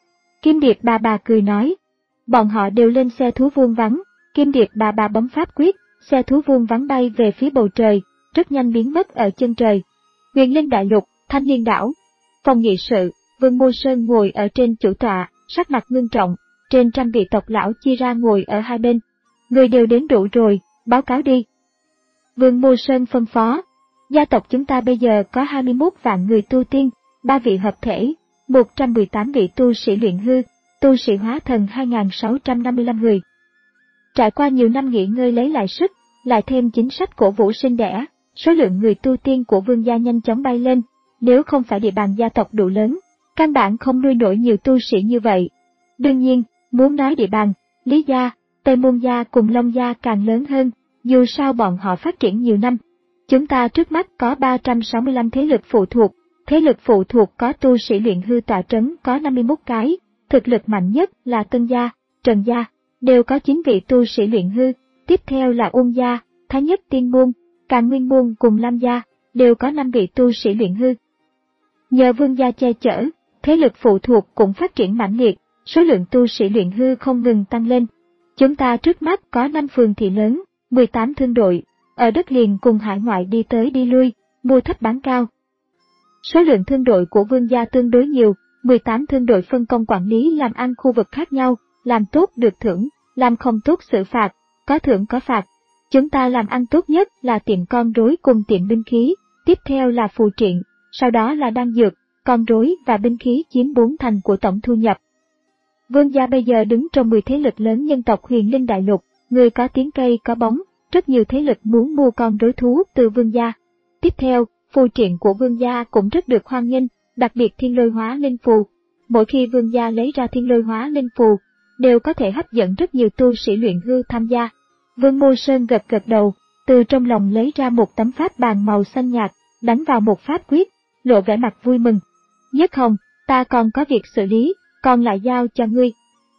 Speaker 1: Kim Điệp bà bà cười nói. Bọn họ đều lên xe thú vuông vắn, Kim Điệp bà bà bấm pháp quyết, xe thú vuông vắn bay về phía bầu trời, rất nhanh biến mất ở chân trời. Huyền Linh đại lục, Thanh Liên đảo. Phòng nghị sự, Vương Mô Sơn ngồi ở trên chủ tọa, sắc mặt ngưng trọng, trên trăm vị tộc lão chia ra ngồi ở hai bên. Người đều đến đủ rồi, báo cáo đi. Vương Mô Sơn phân phó. Gia tộc chúng ta bây giờ có hai mươi mốt vạn người tu tiên, ba vị hợp thể, một trăm mười tám vị tu sĩ luyện hư, tu sĩ hóa thần hai nghìn sáu trăm năm mươi lăm người. Trải qua nhiều năm nghỉ ngơi lấy lại sức, lại thêm chính sách cổ vũ sinh đẻ, số lượng người tu tiên của vương gia nhanh chóng bay lên, nếu không phải địa bàn gia tộc đủ lớn, căn bản không nuôi nổi nhiều tu sĩ như vậy. Đương nhiên, muốn nói địa bàn, Lý gia, Tây Môn gia cùng Long gia càng lớn hơn, dù sao bọn họ phát triển nhiều năm. Chúng ta trước mắt có ba trăm sáu mươi lăm thế lực phụ thuộc, thế lực phụ thuộc có tu sĩ luyện hư tọa trấn có năm mươi mốt cái, thực lực mạnh nhất là Tân gia, Trần gia, đều có chín vị tu sĩ luyện hư, tiếp theo là Uông gia, Thái Nhất Tiên môn, Càn Nguyên môn cùng Lam gia, đều có năm vị tu sĩ luyện hư. Nhờ vương gia che chở, thế lực phụ thuộc cũng phát triển mãnh liệt, số lượng tu sĩ luyện hư không ngừng tăng lên. Chúng ta trước mắt có năm phường thị lớn, mười tám thương đội, ở đất liền cùng hải ngoại đi tới đi lui, mua thấp bán cao. Số lượng thương đội của vương gia tương đối nhiều, mười tám thương đội phân công quản lý làm ăn khu vực khác nhau, làm tốt được thưởng, làm không tốt xử phạt, có thưởng có phạt. Chúng ta làm ăn tốt nhất là tiệm con rối cùng tiệm binh khí, tiếp theo là phù triện, sau đó là đan dược, con rối và binh khí chiếm bốn thành của tổng thu nhập. Vương gia bây giờ đứng trong mười thế lực lớn nhân tộc Huyền Linh Đại Lục, người có tiếng cây có bóng, rất nhiều thế lực muốn mua con rối thú từ vương gia. Tiếp theo, phù triện của vương gia cũng rất được hoan nghênh, đặc biệt thiên lôi hóa linh phù. Mỗi khi vương gia lấy ra thiên lôi hóa linh phù, đều có thể hấp dẫn rất nhiều tu sĩ luyện hư tham gia. Vương Mô Sơn gật gật đầu, từ trong lòng lấy ra một tấm pháp bàn màu xanh nhạt, đánh vào một pháp quyết, lộ vẻ mặt vui mừng. Nhất Hồng, ta còn có việc xử lý, còn lại giao cho ngươi.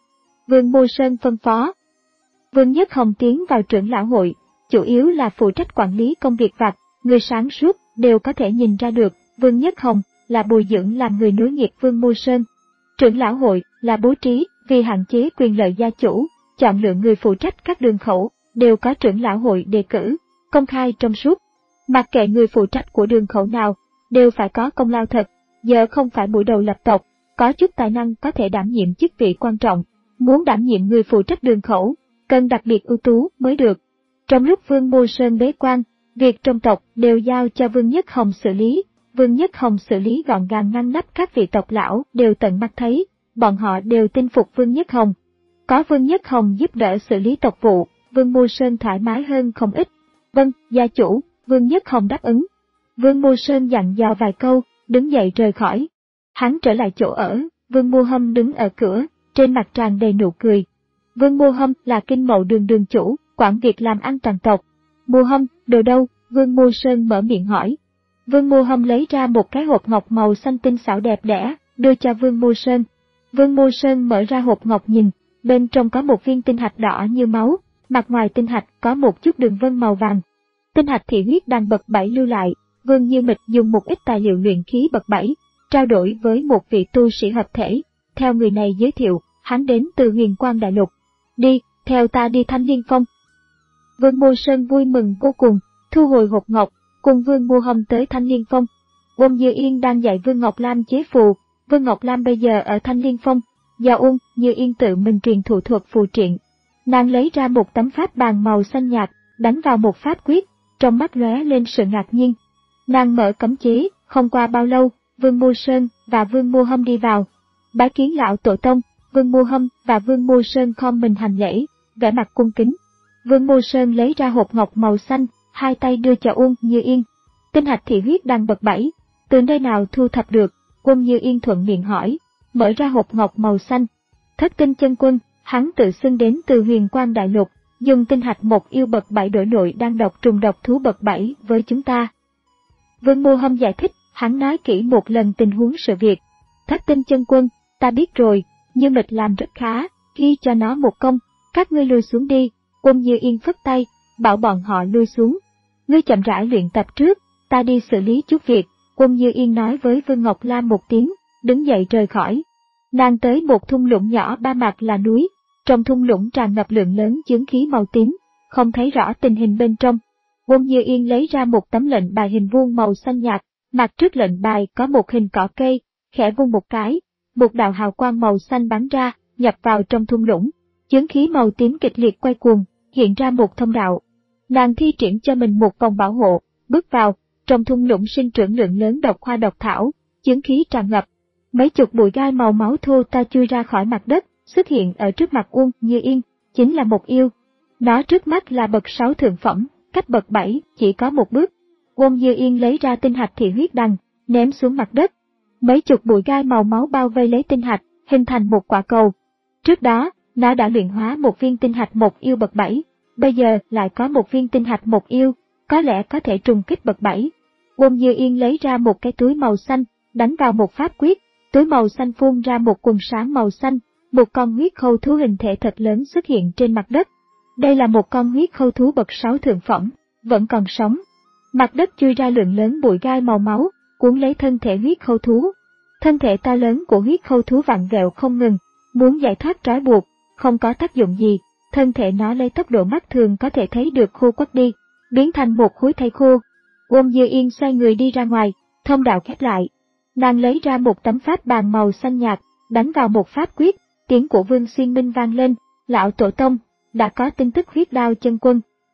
Speaker 1: Vương Mô Sơn phân phó. Vương Nhất Hồng tiến vào trưởng lão hội, chủ yếu là phụ trách quản lý công việc vặt, người sáng suốt đều có thể nhìn ra được, Vương Nhất Hồng là bồi dưỡng làm người nối nghiệp Vương Mô Sơn. Trưởng lão hội là bố trí vì hạn chế quyền lợi gia chủ, chọn lựa người phụ trách các đường khẩu, đều có trưởng lão hội đề cử, công khai trong suốt. Mặc kệ người phụ trách của đường khẩu nào, đều phải có công lao thật, giờ không phải buổi đầu lập tộc, có chút tài năng có thể đảm nhiệm chức vị quan trọng, muốn đảm nhiệm người phụ trách đường khẩu, cần đặc biệt ưu tú mới được. Trong lúc Vương Mô Sơn bế quan, việc trong tộc đều giao cho Vương Nhất Hồng xử lý, Vương Nhất Hồng xử lý gọn gàng ngăn nắp, các vị tộc lão đều tận mắt thấy, bọn họ đều tin phục Vương Nhất Hồng. Có Vương Nhất Hồng giúp đỡ xử lý tộc vụ, Vương Mô Sơn thoải mái hơn không ít. Vâng, gia chủ, Vương Nhất Hồng đáp ứng. Vương Mô Sơn dặn dò vài câu, đứng dậy rời khỏi. Hắn trở lại chỗ ở, Vương Mô Hâm đứng ở cửa, trên mặt tràn đầy nụ cười. Vương Mô Hâm là Kinh Mậu Đường đường chủ, quản việc làm ăn toàn tộc. Mô Hâm, đồ đâu? Vương Mô Sơn mở miệng hỏi. Vương Mô Hâm lấy ra một cái hộp ngọc màu xanh tinh xảo đẹp đẽ, đưa cho Vương Mô Sơn. Vương Mô Sơn mở ra hộp ngọc nhìn, bên trong có một viên tinh hạch đỏ như máu, mặt ngoài tinh hạch có một chút đường vân màu vàng. Tinh hạch thị huyết đan bậc bảy lưu lại, Vương Như Mịch dùng một ít tài liệu luyện khí bậc bảy, trao đổi với một vị tu sĩ hợp thể. Theo người này giới thiệu, hắn đến từ Huyền Quang Đại Lục. Đi, theo ta đi Thanh Liên Phong. Vương Mô Sơn vui mừng vô cùng, thu hồi hộp ngọc, cùng Vương Mô Hâm tới Thanh Liên Phong. Uông Như Yên đang dạy Vương Ngọc Lam chế phù, Vương Ngọc Lam bây giờ ở Thanh Liên Phong, do Uông Như Yên tự mình truyền thủ thuật phù triện. Nàng lấy ra một tấm pháp bàn màu xanh nhạt, đánh vào một pháp quyết, trong mắt lóe lên sự ngạc nhiên. Nàng mở cấm chế, không qua bao lâu, Vương Mô Sơn và Vương Mô Hâm đi vào. Bái kiến lão tổ tông, Vương Mô Hâm và Vương Mô Sơn khom mình hành lễ, vẻ mặt cung kính. Vương Mô Sơn lấy ra hộp ngọc màu xanh, hai tay đưa cho Uông Như Yên. Tinh hạch thị huyết đan bậc bảy, từ nơi nào thu thập được? Uông Như Yên thuận miệng hỏi, mở ra hộp ngọc màu xanh. Thất tinh chân quân, hắn tự xưng đến từ Huyền Quang Đại Lục, dùng tinh hạch một yêu bậc bảy đổi nội đan độc trùng độc thú bậc bảy với chúng ta. Vương Mô Hâm giải thích, hắn nói kỹ một lần tình huống sự việc. Thất tinh chân quân, ta biết rồi, Như Mịch làm rất khá, ghi cho nó một công, các ngươi lui xuống đi. Uông Như Yên phất tay, bảo bọn họ lui xuống. Ngươi chậm rãi luyện tập trước, ta đi xử lý chút việc. Uông Như Yên nói với Vương Ngọc Lam một tiếng, đứng dậy rời khỏi. Nàng tới một thung lũng nhỏ ba mặt là núi, trong thung lũng tràn ngập lượng lớn chướng khí màu tím, không thấy rõ tình hình bên trong. Uông Như Yên lấy ra một tấm lệnh bài hình vuông màu xanh nhạt, mặt trước lệnh bài có một hình cỏ cây, khẽ vung một cái, một đạo hào quang màu xanh bắn ra, nhập vào trong thung lũng. Chướng khí màu tím kịch liệt quay cuồng, hiện ra một thông đạo. Nàng thi triển cho mình một vòng bảo hộ, bước vào, trong thung lũng sinh trưởng lượng lớn độc hoa độc thảo, chướng khí tràn ngập. Mấy chục bụi gai màu máu thô ta chui ra khỏi mặt đất, xuất hiện ở trước mặt Uông Như Yên, chính là một yêu. Nó trước mắt là bậc sáu thượng phẩm, cách bậc bảy chỉ có một bước. Uông Như Yên lấy ra tinh hạch thị huyết đằng, ném xuống mặt đất. Mấy chục bụi gai màu máu bao vây lấy tinh hạch, hình thành một quả cầu. Trước đó, nó đã luyện hóa một viên tinh hạch một yêu bậc bảy, bây giờ lại có một viên tinh hạch một yêu, có lẽ có thể trùng kích bậc bảy. Uông Như Yên lấy ra một cái túi màu xanh, đánh vào một pháp quyết, túi màu xanh phun ra một quần sáng màu xanh, một con huyết khâu thú hình thể thật lớn xuất hiện trên mặt đất. Đây là một con huyết khâu thú bậc sáu thượng phẩm, vẫn còn sống. Mặt đất chui ra lượng lớn bụi gai màu máu, cuốn lấy thân thể huyết khâu thú. Thân thể to lớn của huyết khâu thú vặn vẹo không ngừng, muốn giải thoát trói buộc, không có tác dụng gì, thân thể nó lấy tốc độ mắt thường có thể thấy được khô quắt đi, biến thành một khối thây khô. Uông Như Yên xoay người đi ra ngoài, thông đạo khép lại. Nàng lấy ra một tấm pháp bàn màu xanh nhạt, đánh vào một pháp quyết, tiếng của Vương Xuyên Minh vang lên, lão tổ tông, đã có tin tức huyết đao chân quân,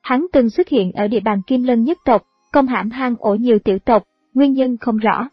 Speaker 1: Hắn từng xuất hiện ở địa bàn Kim Lân nhất tộc, công hãm hang ổ nhiều tiểu tộc, nguyên nhân không rõ.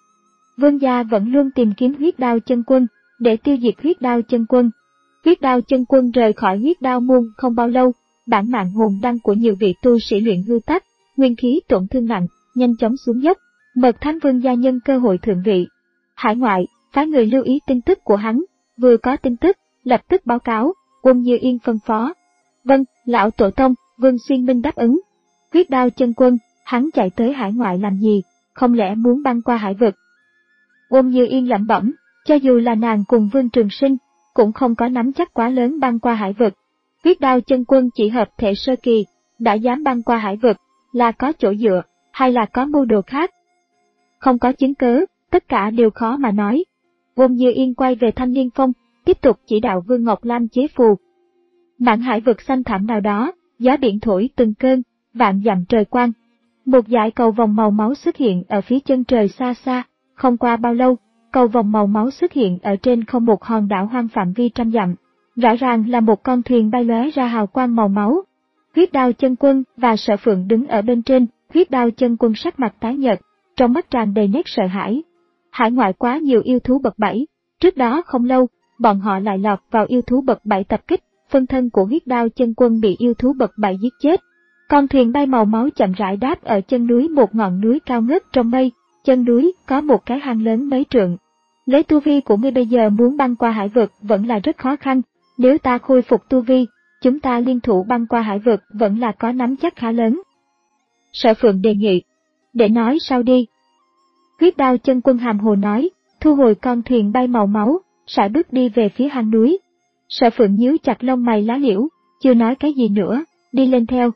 Speaker 1: Vương gia vẫn luôn tìm kiếm huyết đao chân quân, để tiêu diệt huyết đao chân quân. Huyết đao chân quân rời khỏi huyết đao môn không bao lâu, bản mạng hồn đăng của nhiều vị tu sĩ luyện hư tắc, nguyên khí tổn thương nặng, nhanh chóng xuống dốc. Mật Thánh Vương gia nhân cơ hội thượng vị. Hải ngoại, phái người lưu ý tin tức của hắn, vừa có tin tức, lập tức báo cáo, Uông Như Yên phân phó. Vâng, lão tổ tông, Vương Xuyên Minh đáp ứng. Huyết đao chân quân, hắn chạy tới hải ngoại làm gì, không lẽ muốn băng qua hải vực? Uông Như Yên lẩm bẩm, cho dù là nàng cùng Vương Trường Sinh, cũng không có nắm chắc quá lớn băng qua hải vực. Huyết đao chân quân chỉ hợp thể sơ kỳ, đã dám băng qua hải vực, là có chỗ dựa, hay là có mưu đồ khác? Không có chứng cớ, tất cả đều khó mà nói. Uông Như Yên quay về Thanh Niên Phong, tiếp tục chỉ đạo Vương Ngọc Lam chế phù. Mạn hải vực xanh thẳm nào đó, gió biển thổi từng cơn, vạn dặm trời quang. Một dải cầu vòng màu máu xuất hiện ở phía chân trời xa xa, không qua bao lâu, cầu vòng màu máu xuất hiện ở trên không một hòn đảo hoang phạm vi trăm dặm. Rõ ràng là một con thuyền bay lóe ra hào quang màu máu. Huyết đao chân quân và Sở Phượng đứng ở bên trên, huyết đao chân quân sắc mặt tái nhợt, trong mắt tràn đầy nét sợ hãi. Hải ngoại quá nhiều yêu thú bậc bảy, trước đó không lâu, bọn họ lại lọt vào yêu thú bậc bảy tập kích, phân thân của huyết đao chân quân bị yêu thú bậc bảy giết chết. Con thuyền bay màu máu chậm rãi đáp ở chân núi một ngọn núi cao ngất trong mây, chân núi có một cái hang lớn mấy trượng. Lấy tu vi của ngươi bây giờ muốn băng qua hải vực vẫn là rất khó khăn, nếu ta khôi phục tu vi, chúng ta liên thủ băng qua hải vực vẫn là có nắm chắc khá lớn. Sở Phượng đề nghị, để nói sau đi. Huyết đao chân quân hàm hồ nói, thu hồi con thuyền bay màu máu, sải bước đi về phía hang núi. Sở Phượng nhíu chặt lông mày lá liễu, chưa nói cái gì nữa, đi lên theo.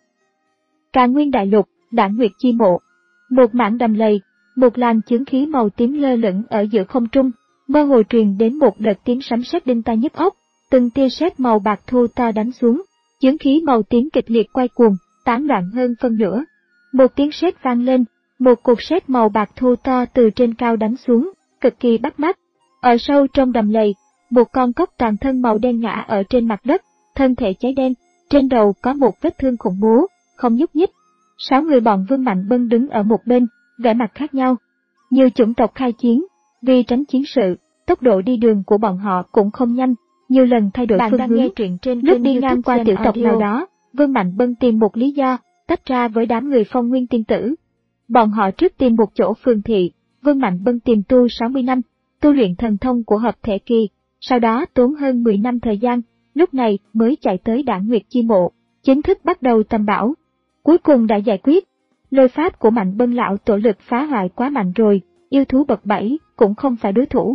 Speaker 1: Càn Nguyên đại lục, Đản Nguyệt chi mộ. Một mảng đầm lầy, một làn chướng khí màu tím lơ lửng ở giữa không trung, mơ hồ truyền đến một đợt tiếng sấm sét đinh tai nhức óc, từng tia sét màu bạc thô to đánh xuống, chướng khí màu tím kịch liệt quay cuồng, tán loạn hơn phân nửa. Một tiếng sét vang lên, một cột sét màu bạc thô to từ trên cao đánh xuống, cực kỳ bắt mắt. Ở sâu trong đầm lầy, một con cóc toàn thân màu đen ngã ở trên mặt đất, thân thể cháy đen, trên đầu có một vết thương khủng bố, không nhúc nhích. Sáu người bọn Vương Mạnh Bân đứng ở một bên, vẻ mặt khác nhau. Nhiều chủng tộc khai chiến, vì tránh chiến sự, tốc độ đi đường của bọn họ cũng không nhanh, nhiều lần thay đổi phương hướng. Trên lúc đi ngang qua tiểu tộc nào đó, Vương Mạnh Bân tìm một lý do, tách ra với đám người Phong Nguyên tiên tử. Bọn họ trước tìm một chỗ phường thị, Vương Mạnh Bân tìm tu sáu mươi năm, tu luyện thần thông của hợp thể kỳ, sau đó tốn hơn mười năm thời gian, lúc này mới chạy tới Đản Nguyệt chi mộ, chính thức bắt đầu tầm bảo. Cuối cùng đã giải quyết. Lôi pháp của Mạnh Bân lão tổ lực phá hoại quá mạnh rồi, yêu thú bậc bảy cũng không phải đối thủ.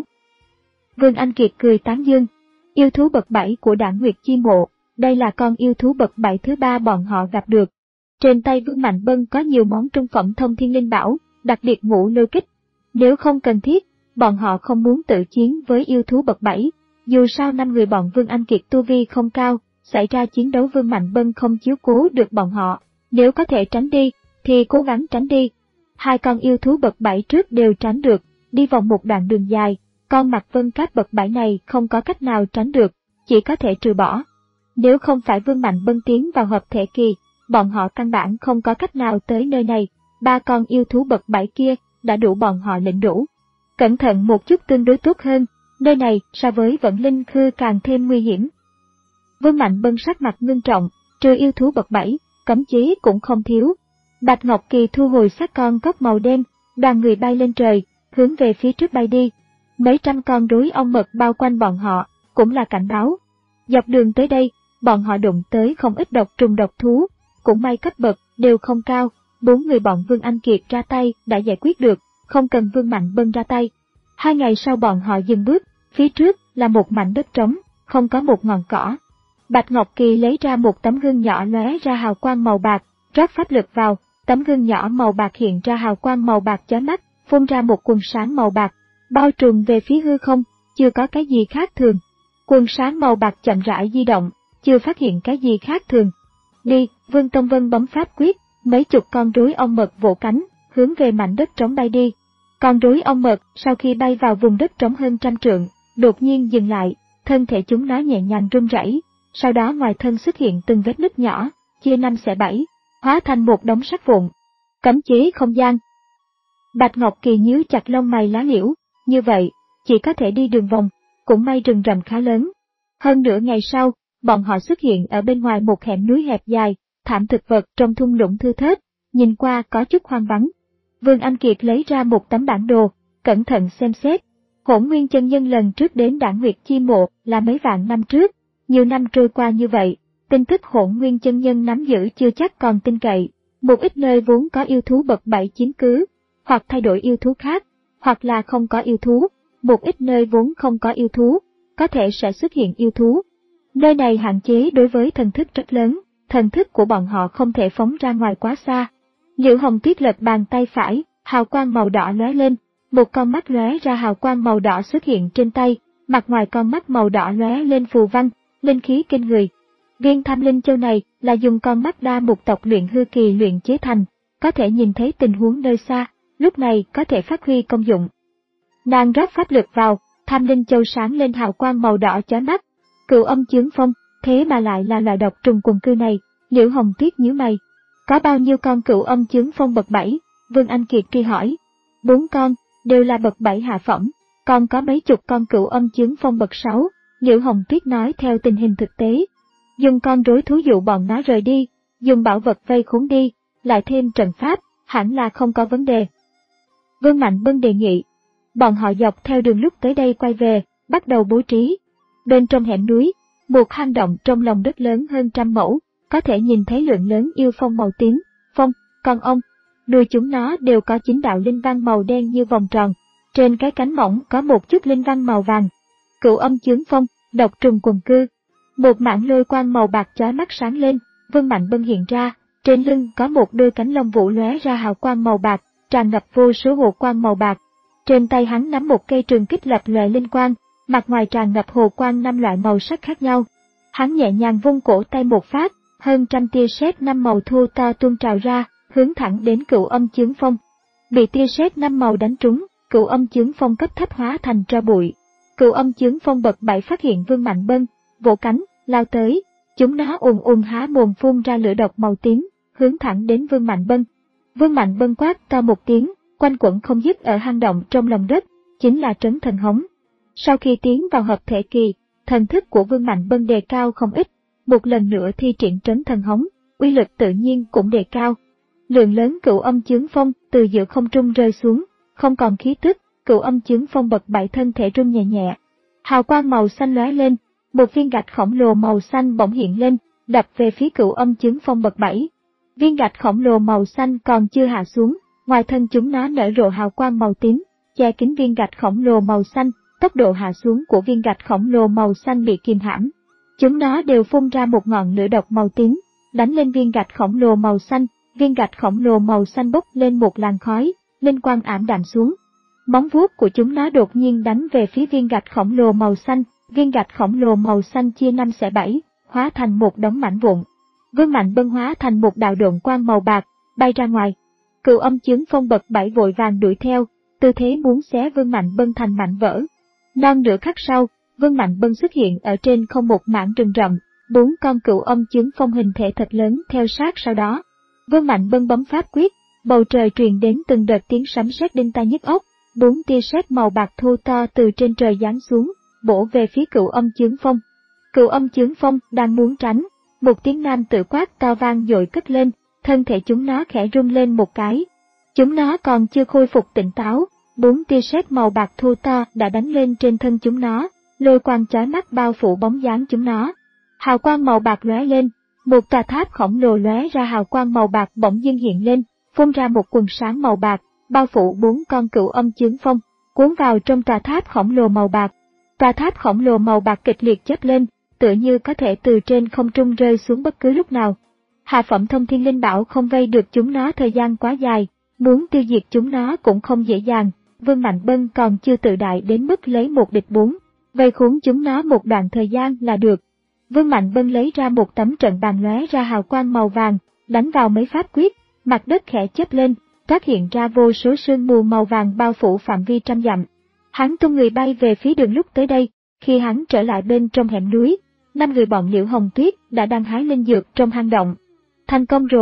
Speaker 1: Vương Anh Kiệt cười tán dương, yêu thú bậc bảy của Đản Nguyệt chi mộ, đây là con yêu thú bậc bảy thứ ba bọn họ gặp được. Trên tay Vương Mạnh Bân có nhiều món trung phẩm thông thiên linh bảo, đặc biệt ngũ lôi kích. Nếu không cần thiết, bọn họ không muốn tự chiến với yêu thú bậc bảy. Dù sao năm người bọn Vương Anh Kiệt tu vi không cao, xảy ra chiến đấu Vương Mạnh Bân không chiếu cố được bọn họ. Nếu có thể tránh đi, thì cố gắng tránh đi. Hai con yêu thú bậc bảy trước đều tránh được, đi vòng một đoạn đường dài, con Mạc Vân Cát bậc bảy này không có cách nào tránh được, chỉ có thể trừ bỏ. Nếu không phải Vương Mạnh Bân tiến vào hợp thể kỳ, bọn họ căn bản không có cách nào tới nơi này, ba con yêu thú bậc bảy kia đã đủ bọn họ lĩnh đủ. Cẩn thận một chút tương đối tốt hơn, nơi này so với Vận Linh Khư càng thêm nguy hiểm. Vương Mạnh Bân sắc mặt ngưng trọng, trừ yêu thú bậc bảy, cấm chế cũng không thiếu. Bạch Ngọc Kỳ thu hồi xác con cóc màu đen, đoàn người bay lên trời, hướng về phía trước bay đi. Mấy trăm con rối ong mật bao quanh bọn họ, cũng là cảnh báo. Dọc đường tới đây, bọn họ đụng tới không ít độc trùng độc thú, cũng may cấp bậc đều không cao, bốn người bọn Vương Anh Kiệt ra tay đã giải quyết được, không cần Vương Mạnh Bân ra tay. Hai ngày sau bọn họ dừng bước, phía trước là một mảnh đất trống, không có một ngọn cỏ. Bạch Ngọc Kỳ lấy ra một tấm gương nhỏ lóe ra hào quang màu bạc, rót pháp lực vào, tấm gương nhỏ màu bạc hiện ra hào quang màu bạc chói mắt, phun ra một quần sáng màu bạc, bao trùm về phía hư không, chưa có cái gì khác thường. Quần sáng màu bạc chậm rãi di động, chưa phát hiện cái gì khác thường. Đi, Vương Tông Vân bấm pháp quyết, mấy chục con rối ong mật vỗ cánh, hướng về mảnh đất trống bay đi. Con rối ong mật sau khi bay vào vùng đất trống hơn trăm trượng, đột nhiên dừng lại, thân thể chúng nó nhẹ nhàng run rẩy, sau đó ngoài thân xuất hiện từng vết nứt nhỏ, chia năm xẻ bảy, hóa thành một đống sắt vụn. Cấm chế không gian. Bạch Ngọc Kỳ nhíu chặt lông mày lá liễu, như vậy, chỉ có thể đi đường vòng, cũng may rừng rậm khá lớn. Hơn nửa ngày sau, bọn họ xuất hiện ở bên ngoài một hẻm núi hẹp dài, thảm thực vật trong thung lũng thưa thớt, nhìn qua có chút hoang vắng. Vương Anh Kiệt lấy ra một tấm bản đồ, cẩn thận xem xét. Hỗn Nguyên chân nhân lần trước đến Đản Nguyệt Chi Mộ là mấy vạn năm trước, nhiều năm trôi qua như vậy, tin tức Hỗn Nguyên chân nhân nắm giữ chưa chắc còn tin cậy. Một ít nơi vốn có yêu thú bậc bảy chiếm cứ, hoặc thay đổi yêu thú khác, hoặc là không có yêu thú. Một ít nơi vốn không có yêu thú, có thể sẽ xuất hiện yêu thú. Nơi này hạn chế đối với thần thức rất lớn, thần thức của bọn họ không thể phóng ra ngoài quá xa. Liễu Hồng Tuyết lật bàn tay phải, hào quang màu đỏ lóe lên, một con mắt lóe ra hào quang màu đỏ xuất hiện trên tay, mặt ngoài con mắt màu đỏ lóe lên phù văn, linh khí kinh người. Viên Tham Linh Châu này là dùng con mắt đa mục tộc luyện hư kỳ luyện chế thành, có thể nhìn thấy tình huống nơi xa, lúc này có thể phát huy công dụng. Nàng rót pháp lực vào, Tham Linh Châu sáng lên hào quang màu đỏ chói mắt. Cửu Âm Chướng Phong, thế mà lại là loại độc trùng quần cư này, Liễu Hồng Tuyết nhíu mày. Có bao nhiêu con Cửu Âm Chướng Phong bậc bảy? Vương Anh Kiệt truy hỏi. Bốn con, đều là bậc bảy hạ phẩm, còn có mấy chục con Cửu Âm Chướng Phong bậc sáu, Liễu Hồng Tuyết nói theo tình hình thực tế. Dùng con rối thú dụ bọn nó rời đi, dùng bảo vật vây khốn đi, lại thêm trận pháp, hẳn là không có vấn đề. Vương Mạnh Bân đề nghị. Bọn họ dọc theo đường lúc tới đây quay về, bắt đầu bố trí. Bên trong hẻm núi, một hang động trong lòng đất lớn hơn trăm mẫu, có thể nhìn thấy lượng lớn yêu phong màu tím, phong, con ong. Đuôi chúng nó đều có chín đạo linh văn màu đen như vòng tròn, trên cái cánh mỏng có một chút linh văn màu vàng. Cửu Âm Chướng Phong, độc trùng quần cư. Một mảng lôi quang màu bạc chói mắt sáng lên, Vương Mạnh Bân hiện ra, trên lưng có một đôi cánh lông vũ lóe ra hào quang màu bạc, tràn ngập vô số hồ quang màu bạc. Trên tay hắn nắm một cây trường kích lập lòe linh quang, mặt ngoài tràn ngập hồ quang năm loại màu sắc khác nhau. Hắn nhẹ nhàng vung cổ tay một phát, hơn trăm tia sét năm màu thô to tuôn trào ra, hướng thẳng đến Cửu Âm Chướng Phong. Bị tia sét năm màu đánh trúng, Cửu Âm Chướng Phong cấp thấp hóa thành tro bụi. Cửu Âm Chướng Phong bậc bảy phát hiện Vương Mạnh Bân, vỗ cánh, lao tới, chúng nó ùn ùn há mồm phun ra lửa độc màu tím, hướng thẳng đến Vương Mạnh Bân. Vương Mạnh Bân quát to một tiếng, quanh quẩn không dứt ở hang động trong lòng đất, chính là trấn thần hống. Sau khi tiến vào hợp thể kỳ, thần thức của Vương Mạnh Bân đề cao không ít, một lần nữa thi triển trấn thần hống, uy lực tự nhiên cũng đề cao. Lượng lớn Cửu Âm Chướng Phong từ giữa không trung rơi xuống, không còn khí tức, Cửu Âm Chướng Phong bậc bảy thân thể rung nhẹ nhẹ. Hào quang màu xanh lóe lên, một viên gạch khổng lồ màu xanh bỗng hiện lên, đập về phía Cửu Âm Chướng Phong bậc bảy. Viên gạch khổng lồ màu xanh còn chưa hạ xuống, ngoài thân chúng nó nở rộ hào quang màu tím, che kín viên gạch khổng lồ màu xanh, tốc độ hạ xuống của viên gạch khổng lồ màu xanh bị kìm hãm. Chúng nó đều phun ra một ngọn lửa độc màu tím, đánh lên viên gạch khổng lồ màu xanh, viên gạch khổng lồ màu xanh bốc lên một làn khói, linh quang ảm đạm xuống. Móng vuốt của chúng nó đột nhiên đánh về phía viên gạch khổng lồ màu xanh, viên gạch khổng lồ màu xanh chia năm xẻ bảy, hóa thành một đống mảnh vụn. Vương Mạnh Bân hóa thành một đạo độn quang màu bạc, bay ra ngoài. Cửu Âm Chướng Phong bậc bảy vội vàng đuổi theo, tư thế muốn xé Vương Mạnh Bân thành mảnh vỡ. Non nửa khắc sau, Vương Mạnh Bân xuất hiện ở trên không một mảng rừng rậm, bốn con Cửu Âm Chướng Phong hình thể thật lớn theo sát sau đó. Vương Mạnh Bân bấm pháp quyết, bầu trời truyền đến từng đợt tiếng sấm sét đinh tai nhức óc, bốn tia sét màu bạc thô to từ trên trời giáng xuống, bổ về phía Cửu Âm Chướng Phong. Cửu Âm Chướng Phong đang muốn tránh, một tiếng nam tự quát to vang dội cất lên, thân thể chúng nó khẽ rung lên một cái. Chúng nó còn chưa khôi phục tỉnh táo, bốn tia sét màu bạc thô to đã đánh lên trên thân chúng nó, lôi quang chói mắt bao phủ bóng dáng chúng nó. Hào quang màu bạc lóe lên, một tòa tháp khổng lồ lóe ra hào quang màu bạc bỗng dưng hiện lên, phun ra một quần sáng màu bạc, bao phủ bốn con Cửu Âm Chướng Phong, cuốn vào trong tòa tháp khổng lồ màu bạc. Tòa tháp khổng lồ màu bạc kịch liệt chớp lên, tựa như có thể từ trên không trung rơi xuống bất cứ lúc nào. Hạ phẩm thông thiên linh bảo không vây được chúng nó thời gian quá dài, muốn tiêu diệt chúng nó cũng không dễ dàng. Vương Mạnh Bân còn chưa tự đại đến mức lấy một địch bốn, vây khốn chúng nó một đoạn thời gian là được. Vương Mạnh Bân lấy ra một tấm trận bàn lóe ra hào quang màu vàng, đánh vào mấy pháp quyết, mặt đất khẽ chớp lên, phát hiện ra vô số sương mù màu vàng bao phủ phạm vi trăm dặm. Hắn tung người bay về phía đường lúc tới đây, khi hắn trở lại bên trong hẻm núi, năm người bọn Liễu Hồng Tuyết đã đang hái linh dược trong hang động. Thành công rồi,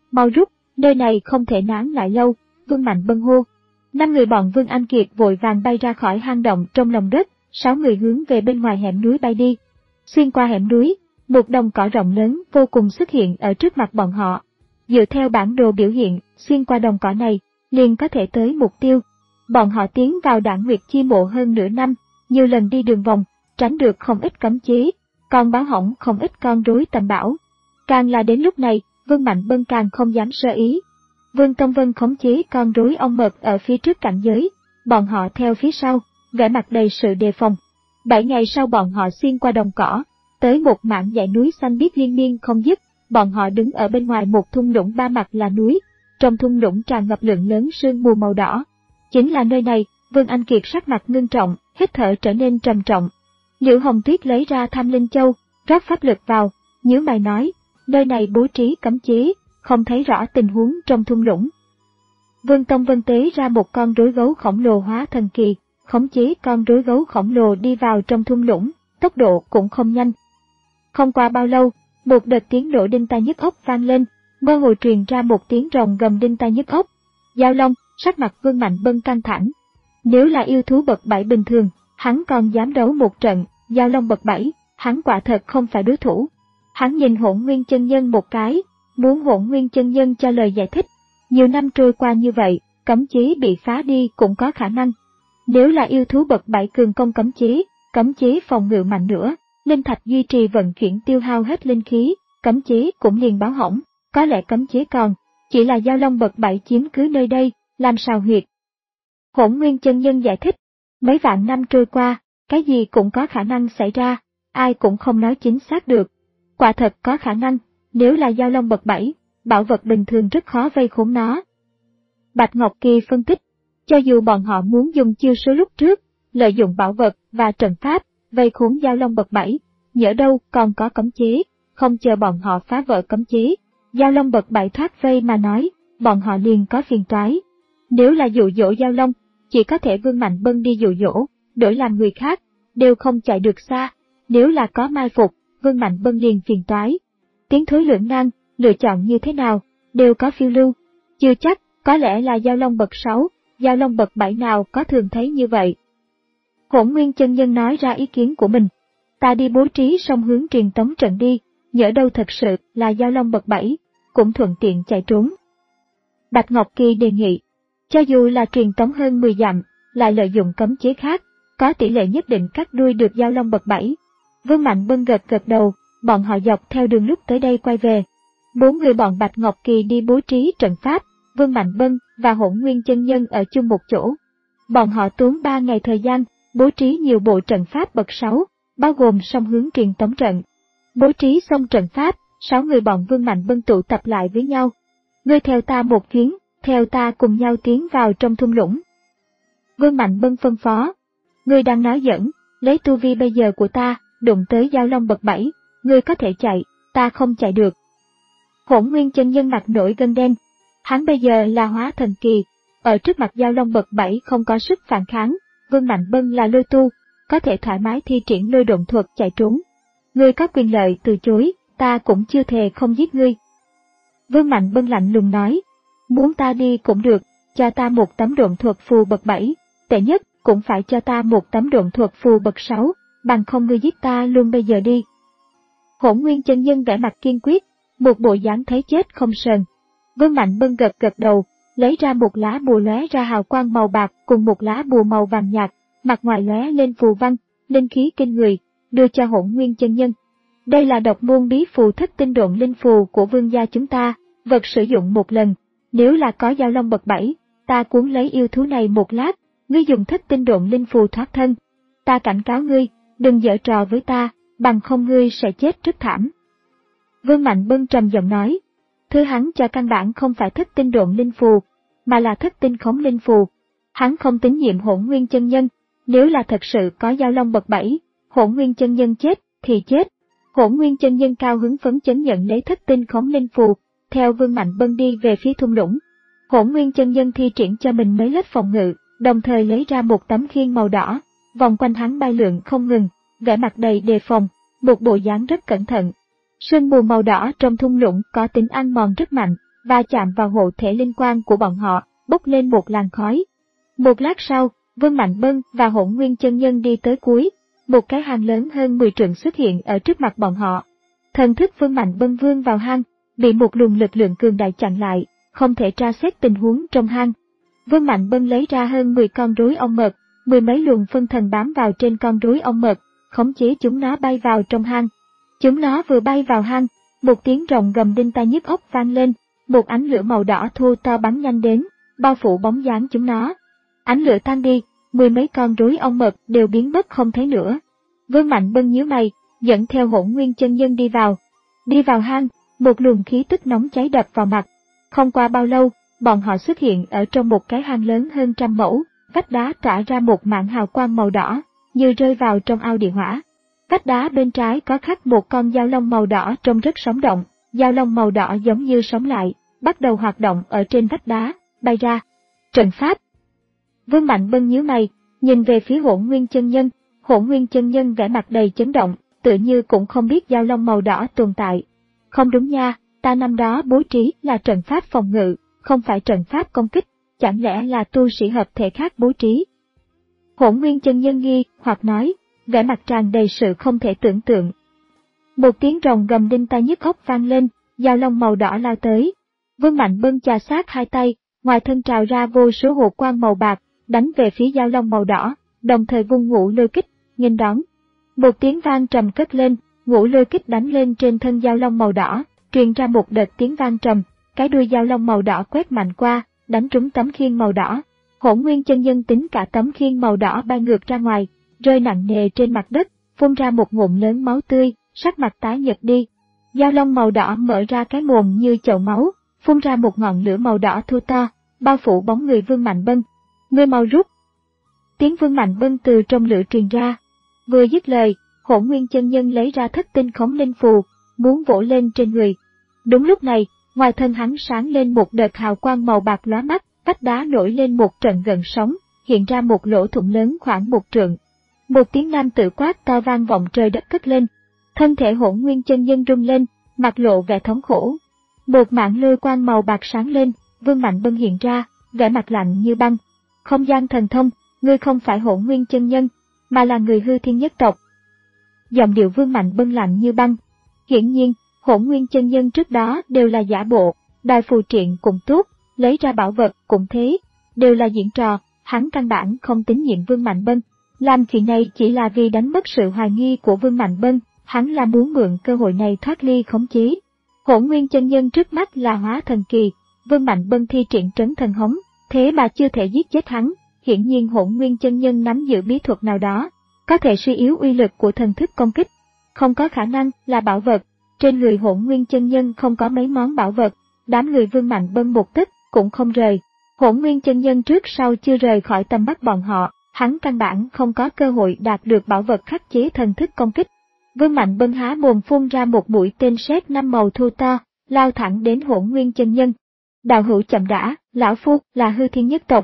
Speaker 1: mau rút, nơi này không thể nán lại lâu, Vương Mạnh Bân hô. Năm người bọn Vương Anh Kiệt vội vàng bay ra khỏi hang động trong lòng đất, sáu người hướng về bên ngoài hẻm núi bay đi. Xuyên qua hẻm núi, một đồng cỏ rộng lớn vô cùng xuất hiện ở trước mặt bọn họ. Dựa theo bản đồ biểu hiện, xuyên qua đồng cỏ này, liền có thể tới mục tiêu. Bọn họ tiến vào Đản Nguyệt Chi Mộ hơn nửa năm, nhiều lần đi đường vòng, tránh được không ít cấm chế, còn báo hỏng không ít con rối tầm bảo. Càng là đến lúc này, Vương Mạnh Bân càng không dám sơ ý. Vương Tông Vân khống chế con rối ong mật ở phía trước cảnh giới, bọn họ theo phía sau, vẻ mặt đầy sự đề phòng. Bảy ngày sau bọn họ xuyên qua đồng cỏ, tới một mảng dãy núi xanh biếc liên miên không dứt, bọn họ đứng ở bên ngoài một thung lũng ba mặt là núi, trong thung lũng tràn ngập lượng lớn sương mù màu đỏ. Chính là nơi này, Vương Anh Kiệt sắc mặt ngưng trọng, hít thở trở nên trầm trọng. Liễu Hồng Tuyết lấy ra Tham Linh Châu, rót pháp lực vào, nhíu mày nói, nơi này bố trí cấm chế, không thấy rõ tình huống trong thung lũng. Vương Tông Vân tế ra một con rối gấu khổng lồ hóa thần kỳ, khống chế con rối gấu khổng lồ đi vào trong thung lũng, tốc độ cũng không nhanh. Không qua bao lâu, một đợt tiếng nổ đinh tai nhức óc vang lên, mơ hồ truyền ra một tiếng rồng gầm đinh tai nhức óc. Giao Long, sắc mặt Vương Mạnh Bân căng thẳng. Nếu là yêu thú bậc bảy bình thường, hắn còn dám đấu một trận, Giao Long bậc bảy, hắn quả thật không phải đối thủ. Hắn nhìn Hỗn Nguyên chân nhân một cái, muốn Hỗn Nguyên chân nhân cho lời giải thích. Nhiều năm trôi qua như vậy, cấm chế bị phá đi cũng có khả năng. Nếu là yêu thú bậc bảy cường công cấm chế, cấm chế phòng ngự mạnh nữa, linh thạch duy trì vận chuyển tiêu hao hết linh khí, cấm chế cũng liền báo hỏng, có lẽ cấm chế còn, chỉ là Giao Long bậc bảy chiếm cứ nơi đây, làm sao huyệt. Hỗn Nguyên chân nhân giải thích, mấy vạn năm trôi qua, cái gì cũng có khả năng xảy ra, ai cũng không nói chính xác được. Quả thật có khả năng, nếu là Giao Long bậc bảy, bảo vật bình thường rất khó vây khốn nó. Bạch Ngọc Kỳ phân tích, cho dù bọn họ muốn dùng chiêu số lúc trước, lợi dụng bảo vật và trận pháp, vây khốn Giao Long bậc bảy, nhỡ đâu còn có cấm chế, không chờ bọn họ phá vỡ cấm chế, Giao Long bậc bảy thoát vây mà nói, bọn họ liền có phiền toái. Nếu là dụ dỗ Giao Long, chỉ có thể Vương Mạnh Bân đi dụ dỗ, đổi làm người khác, đều không chạy được xa, nếu là có mai phục, Vương Mạnh Bân liền phiền toái. Tiến thối lưỡng nan, lựa chọn như thế nào, đều có phiêu lưu, chưa chắc, có lẽ là Giao Long bậc sáu, Giao Long bậc bảy nào có thường thấy như vậy. Hỗn Nguyên chân nhân nói ra ý kiến của mình, ta đi bố trí song hướng truyền tống trận đi, nhỡ đâu thật sự là Giao Long bậc bảy, cũng thuận tiện chạy trốn. Bạch Ngọc Kỳ đề nghị, cho dù là truyền tống hơn mười dặm, lại lợi dụng cấm chế khác, có tỷ lệ nhất định cắt đuôi được Giao Long bậc bảy. Vương Mạnh Bân gật gật đầu, bọn họ dọc theo đường lúc tới đây quay về. Bốn người bọn Bạch Ngọc Kỳ đi bố trí trận pháp, Vương Mạnh Bân và Hỗn Nguyên chân nhân ở chung một chỗ. Bọn họ tốn ba ngày thời gian, bố trí nhiều bộ trận pháp bậc sáu, bao gồm song hướng truyền tống trận. Bố trí xong trận pháp, sáu người bọn Vương Mạnh Bân tụ tập lại với nhau. Ngươi theo ta một chuyến, theo ta cùng nhau tiến vào trong thung lũng. Vương Mạnh Bân phân phó. Ngươi đang nói giỡn, lấy tu vi bây giờ của ta, đụng tới Giao Long bậc bảy, ngươi có thể chạy, ta không chạy được. Hỗn Nguyên chân nhân mặt nổi gân đen. Hắn bây giờ là hóa thần kỳ, ở trước mặt Giao Long bậc bảy không có sức phản kháng, Vương Mạnh Bân là lôi tu, có thể thoải mái thi triển lôi độn thuật chạy trốn. Ngươi có quyền lợi từ chối, ta cũng chưa thề không giết ngươi. Vương Mạnh Bân lạnh lùng nói, muốn ta đi cũng được, cho ta một tấm độn thuật phù bậc bảy, tệ nhất cũng phải cho ta một tấm độn thuật phù bậc sáu, bằng không ngươi giết ta luôn bây giờ đi. Hỗn Nguyên chân nhân vẻ mặt kiên quyết, một bộ dáng thấy chết không sờn. Vương Mạnh Bân gật gật đầu, lấy ra một lá bùa lóe ra hào quang màu bạc cùng một lá bùa màu vàng nhạt, mặt ngoài lóe lên phù văn, linh khí kinh người, đưa cho Hỗn Nguyên chân nhân. Đây là độc môn bí phù thất tinh độn linh phù của vương gia chúng ta, vật sử dụng một lần, nếu là có Giao Long bậc bảy, ta cuốn lấy yêu thú này một lát, ngươi dùng thất tinh độn linh phù thoát thân. Ta cảnh cáo ngươi, đừng giở trò với ta, bằng không ngươi sẽ chết rất thảm. Vương Mạnh Bân trầm giọng nói, thứ hắn cho căn bản không phải thất tinh độn linh phù, mà là thất tinh khống linh phù. Hắn không tín nhiệm Hỗn Nguyên chân nhân, nếu là thật sự có Giao Long bậc bảy, Hỗn Nguyên chân nhân chết thì chết. Hỗn Nguyên chân nhân cao hứng phấn chấn nhận lấy thất tinh khống linh phù, theo Vương Mạnh Bân đi về phía thung lũng. Hỗn Nguyên chân nhân thi triển cho mình mấy lớp phòng ngự, đồng thời lấy ra một tấm khiên màu đỏ, vòng quanh hắn bay lượn không ngừng, vẻ mặt đầy đề phòng, một bộ dáng rất cẩn thận. Sương mù màu đỏ trong thung lũng có tính ăn mòn rất mạnh, và chạm vào hộ thể linh quang của bọn họ, bốc lên một làn khói. Một lát sau, Vương Mạnh Bân và Hỗn Nguyên chân nhân đi tới cuối, một cái hang lớn hơn mười trượng xuất hiện ở trước mặt bọn họ. Thần thức Vương Mạnh Bân vươn vào hang, bị một luồng lực lượng cường đại chặn lại, không thể tra xét tình huống trong hang. Vương Mạnh Bân lấy ra hơn mười con rối ong mật, mười mấy luồng phân thần bám vào trên con rối ong mật, khống chế chúng nó bay vào trong hang. Chúng nó vừa bay vào hang, một tiếng rồng gầm đinh tai nhức óc vang lên, một ánh lửa màu đỏ thô to bắn nhanh đến, bao phủ bóng dáng chúng nó. Ánh lửa tan đi, mười mấy con rối ong mật đều biến mất không thấy nữa. Vương Mạnh Bân nhíu mày, dẫn theo Hỗn Nguyên chân nhân đi vào. Đi vào hang, một luồng khí tức nóng cháy đập vào mặt. Không qua bao lâu, bọn họ xuất hiện ở trong một cái hang lớn hơn trăm mẫu, vách đá tỏa ra một mảng hào quang màu đỏ, như rơi vào trong ao địa hỏa. Vách đá bên trái có khắc một con dao long màu đỏ trông rất sống động, dao long màu đỏ giống như sống lại, bắt đầu hoạt động ở trên vách đá, bay ra. Trận pháp. Vương Mạnh Bân nhíu mày, nhìn về phía Hỗn Nguyên chân nhân. Hỗn Nguyên chân nhân vẻ mặt đầy chấn động, tựa như cũng không biết dao long màu đỏ tồn tại. Không đúng nha, ta năm đó bố trí là trận pháp phòng ngự, không phải trận pháp công kích, chẳng lẽ là tu sĩ hợp thể khác bố trí? Hỗn Nguyên chân nhân nghi hoặc nói, vẻ mặt tràn đầy sự không thể tưởng tượng. Một tiếng rồng gầm đinh tai nhức óc vang lên, dao long màu đỏ lao tới. Vương Mạnh Bân chà sát hai tay, ngoài thân trào ra vô số hồ quang màu bạc, đánh về phía dao long màu đỏ, đồng thời vung ngũ lôi kích, nghênh đón. Một tiếng vang trầm cất lên, ngũ lôi kích đánh lên trên thân dao long màu đỏ, truyền ra một đợt tiếng vang trầm, cái đuôi dao long màu đỏ quét mạnh qua, đánh trúng tấm khiên màu đỏ. Hỗn Nguyên chân nhân tính cả tấm khiên màu đỏ bay ngược ra ngoài, rơi nặng nề trên mặt đất, phun ra một ngụm lớn máu tươi, sắc mặt tái nhợt đi. Dao long màu đỏ mở ra cái mồm như chậu máu, phun ra một ngọn lửa màu đỏ thô to, bao phủ bóng người Vương Mạnh Bân. Ngươi mau rút! Tiếng Vương Mạnh Bân từ trong lửa truyền ra. Vừa dứt lời, Hỗn Nguyên chân nhân lấy ra thất tinh khống linh phù, muốn vỗ lên trên người. Đúng lúc này, ngoài thân hắn sáng lên một đợt hào quang màu bạc lóa mắt, vách đá nổi lên một trận gần sóng, hiện ra một lỗ thủng lớn khoảng một trượng. Một tiếng nam tử quát to vang vọng trời đất cất lên. Thân thể Hỗn Nguyên chân nhân rung lên, mặt lộ vẻ thống khổ. Một mảng lôi quang màu bạc sáng lên, Vương Mạnh Bân hiện ra, vẻ mặt lạnh như băng. Không gian thần thông, ngươi không phải Hỗn Nguyên chân nhân, mà là người hư thiên nhất tộc. Giọng điệu Vương Mạnh Bân lạnh như băng. Hiển nhiên, Hỗn Nguyên chân nhân trước đó đều là giả bộ, đòi phù triện cũng tốt, lấy ra bảo vật cũng thế, đều là diễn trò, hắn căn bản không tín nhiệm Vương Mạnh Bân. Làm chuyện này chỉ là vì đánh mất sự hoài nghi của Vương Mạnh Bân, hắn là muốn mượn cơ hội này thoát ly khống chế. Hỗn Nguyên chân nhân trước mắt là hóa thần kỳ, Vương Mạnh Bân thi triển trấn thần hống, thế mà chưa thể giết chết hắn. Hiển nhiên Hỗn Nguyên chân nhân nắm giữ bí thuật nào đó, có thể suy yếu uy lực của thần thức công kích. Không có khả năng là bảo vật, trên người Hỗn Nguyên chân nhân không có mấy món bảo vật, đám người Vương Mạnh Bân một tấc cũng không rời. Hỗn Nguyên chân nhân trước sau chưa rời khỏi tầm mắt bọn họ, hắn căn bản không có cơ hội đạt được bảo vật khắc chế thần thức công kích. Vương Mạnh Bân há mồm phun ra một mũi tên sét năm màu thô to, lao thẳng đến Hỗn Nguyên chân nhân. Đạo hữu chậm đã, lão phu là hư thiên nhất tộc.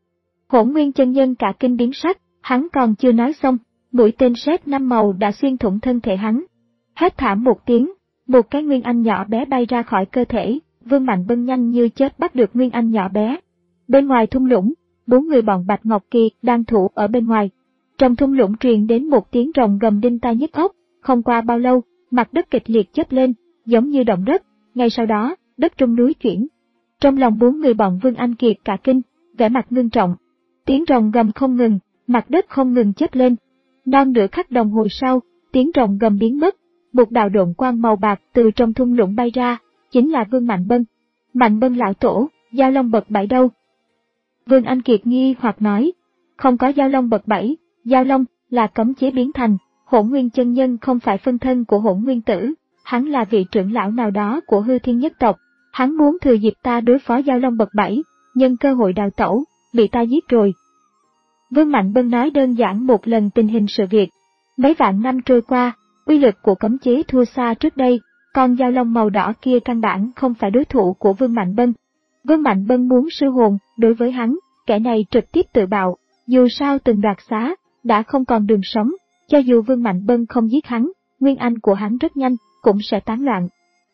Speaker 1: Hỗn Nguyên chân nhân cả kinh biến sắc, hắn còn chưa nói xong, mũi tên sét năm màu đã xuyên thủng thân thể hắn. Hét thảm một tiếng, một cái nguyên anh nhỏ bé bay ra khỏi cơ thể, Vương Mạnh Bân nhanh như chớp bắt được nguyên anh nhỏ bé. Bên ngoài thung lũng, bốn người bọn Bạch Ngọc Kỳ đang thủ ở bên ngoài. Trong thung lũng truyền đến một tiếng rồng gầm đinh tai nhức óc, không qua bao lâu, mặt đất kịch liệt chớp lên, giống như động đất, ngay sau đó, đất trung núi chuyển. Trong lòng bốn người bọn Vương Anh Kiệt cả kinh, vẻ mặt ngưng trọng. Tiếng rồng gầm không ngừng, mặt đất không ngừng chớp lên. Non nửa khắc đồng hồ sau, tiếng rồng gầm biến mất, một đạo độn quang màu bạc từ trong thung lũng bay ra, chính là Vương Mạnh Bân. Mạnh Bân lão tổ, Dao Long bậc bảy đâu? Vương Anh Kiệt nghi hoặc nói, không có Dao Long bậc bảy, Dao Long là cấm chế biến thành, Hỗn Nguyên chân nhân không phải phân thân của Hỗn Nguyên tử, hắn là vị trưởng lão nào đó của hư thiên nhất tộc, hắn muốn thừa dịp ta đối phó Dao Long bậc bảy, nhân cơ hội đào tẩu, bị ta giết rồi. Vương Mạnh Bân nói đơn giản một lần tình hình sự việc. Mấy vạn năm trôi qua, uy lực của cấm chế thua xa trước đây, con dao long màu đỏ kia căn bản không phải đối thủ của Vương Mạnh Bân. Vương Mạnh Bân muốn sư hồn, đối với hắn, kẻ này trực tiếp tự bạo, dù sao từng đoạt xá, đã không còn đường sống, cho dù Vương Mạnh Bân không giết hắn, nguyên anh của hắn rất nhanh, cũng sẽ tán loạn.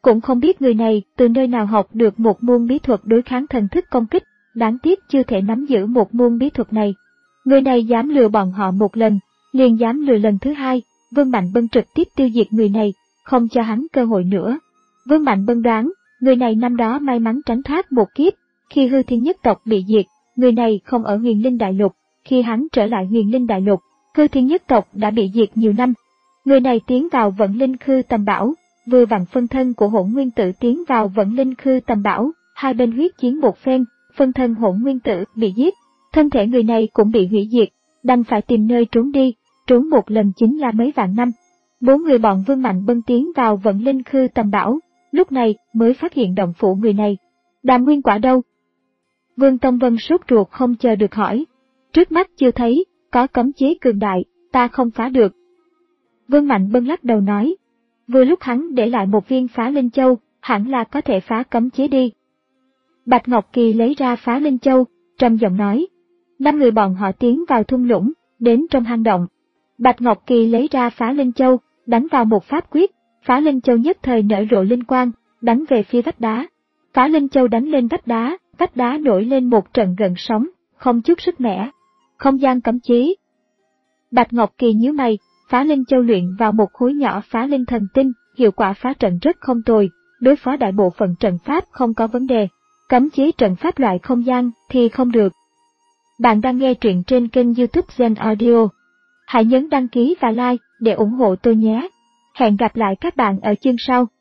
Speaker 1: Cũng không biết người này từ nơi nào học được một môn bí thuật đối kháng thần thức công kích, đáng tiếc chưa thể nắm giữ một môn bí thuật này. Người này dám lừa bọn họ một lần, liền dám lừa lần thứ hai, Vương Mạnh Bân trực tiếp tiêu diệt người này, không cho hắn cơ hội nữa. Vương Mạnh Bân đoán, người này năm đó may mắn tránh thoát một kiếp, khi Hư Thiên nhất tộc bị diệt, người này không ở Huyền Linh Đại Lục, khi hắn trở lại Huyền Linh Đại Lục, Hư Thiên nhất tộc đã bị diệt nhiều năm. Người này tiến vào Vận Linh Khư Tầm Bảo, vừa vặn phân thân của Hỗn Nguyên Tử tiến vào Vận Linh Khư Tầm Bảo, hai bên huyết chiến một phen, phân thân Hỗn Nguyên Tử bị giết, thân thể người này cũng bị hủy diệt, đành phải tìm nơi trốn đi, trốn một lần chính là mấy vạn năm. Bốn người bọn Vương Mạnh Bân tiến vào Vận Linh Khư Tầm Bảo, lúc này mới phát hiện động phủ người này. Đàm Nguyên Quả đâu? Vương Tông Vân sốt ruột không chờ được hỏi. Trước mắt chưa thấy, có cấm chế cường đại, ta không phá được. Vương Mạnh Bân lắc đầu nói. Vừa lúc hắn để lại một viên Phá Linh Châu, hẳn là có thể phá cấm chế đi. Bạch Ngọc Kỳ lấy ra Phá Linh Châu, trầm giọng nói. Năm người bọn họ tiến vào thung lũng, đến trong hang động. Bạch Ngọc Kỳ lấy ra Phá Linh Châu, đánh vào một pháp quyết, Phá Linh Châu nhất thời nở rộ linh quang, đánh về phía vách đá. Phá Linh Châu đánh lên vách đá, vách đá nổi lên một trận gợn sóng, không chút sức mẻ. Không gian cấm chế. Bạch Ngọc Kỳ nhíu mày, Phá Linh Châu luyện vào một khối nhỏ Phá Linh Thần Tinh, hiệu quả phá trận rất không tồi, đối phó đại bộ phận trận pháp không có vấn đề. Cấm chế trận pháp loại không gian thì không được. Bạn đang nghe truyện trên kênh YouTube Zen Audio. Hãy nhấn đăng ký và like để ủng hộ tôi nhé. Hẹn gặp lại các bạn ở chương sau.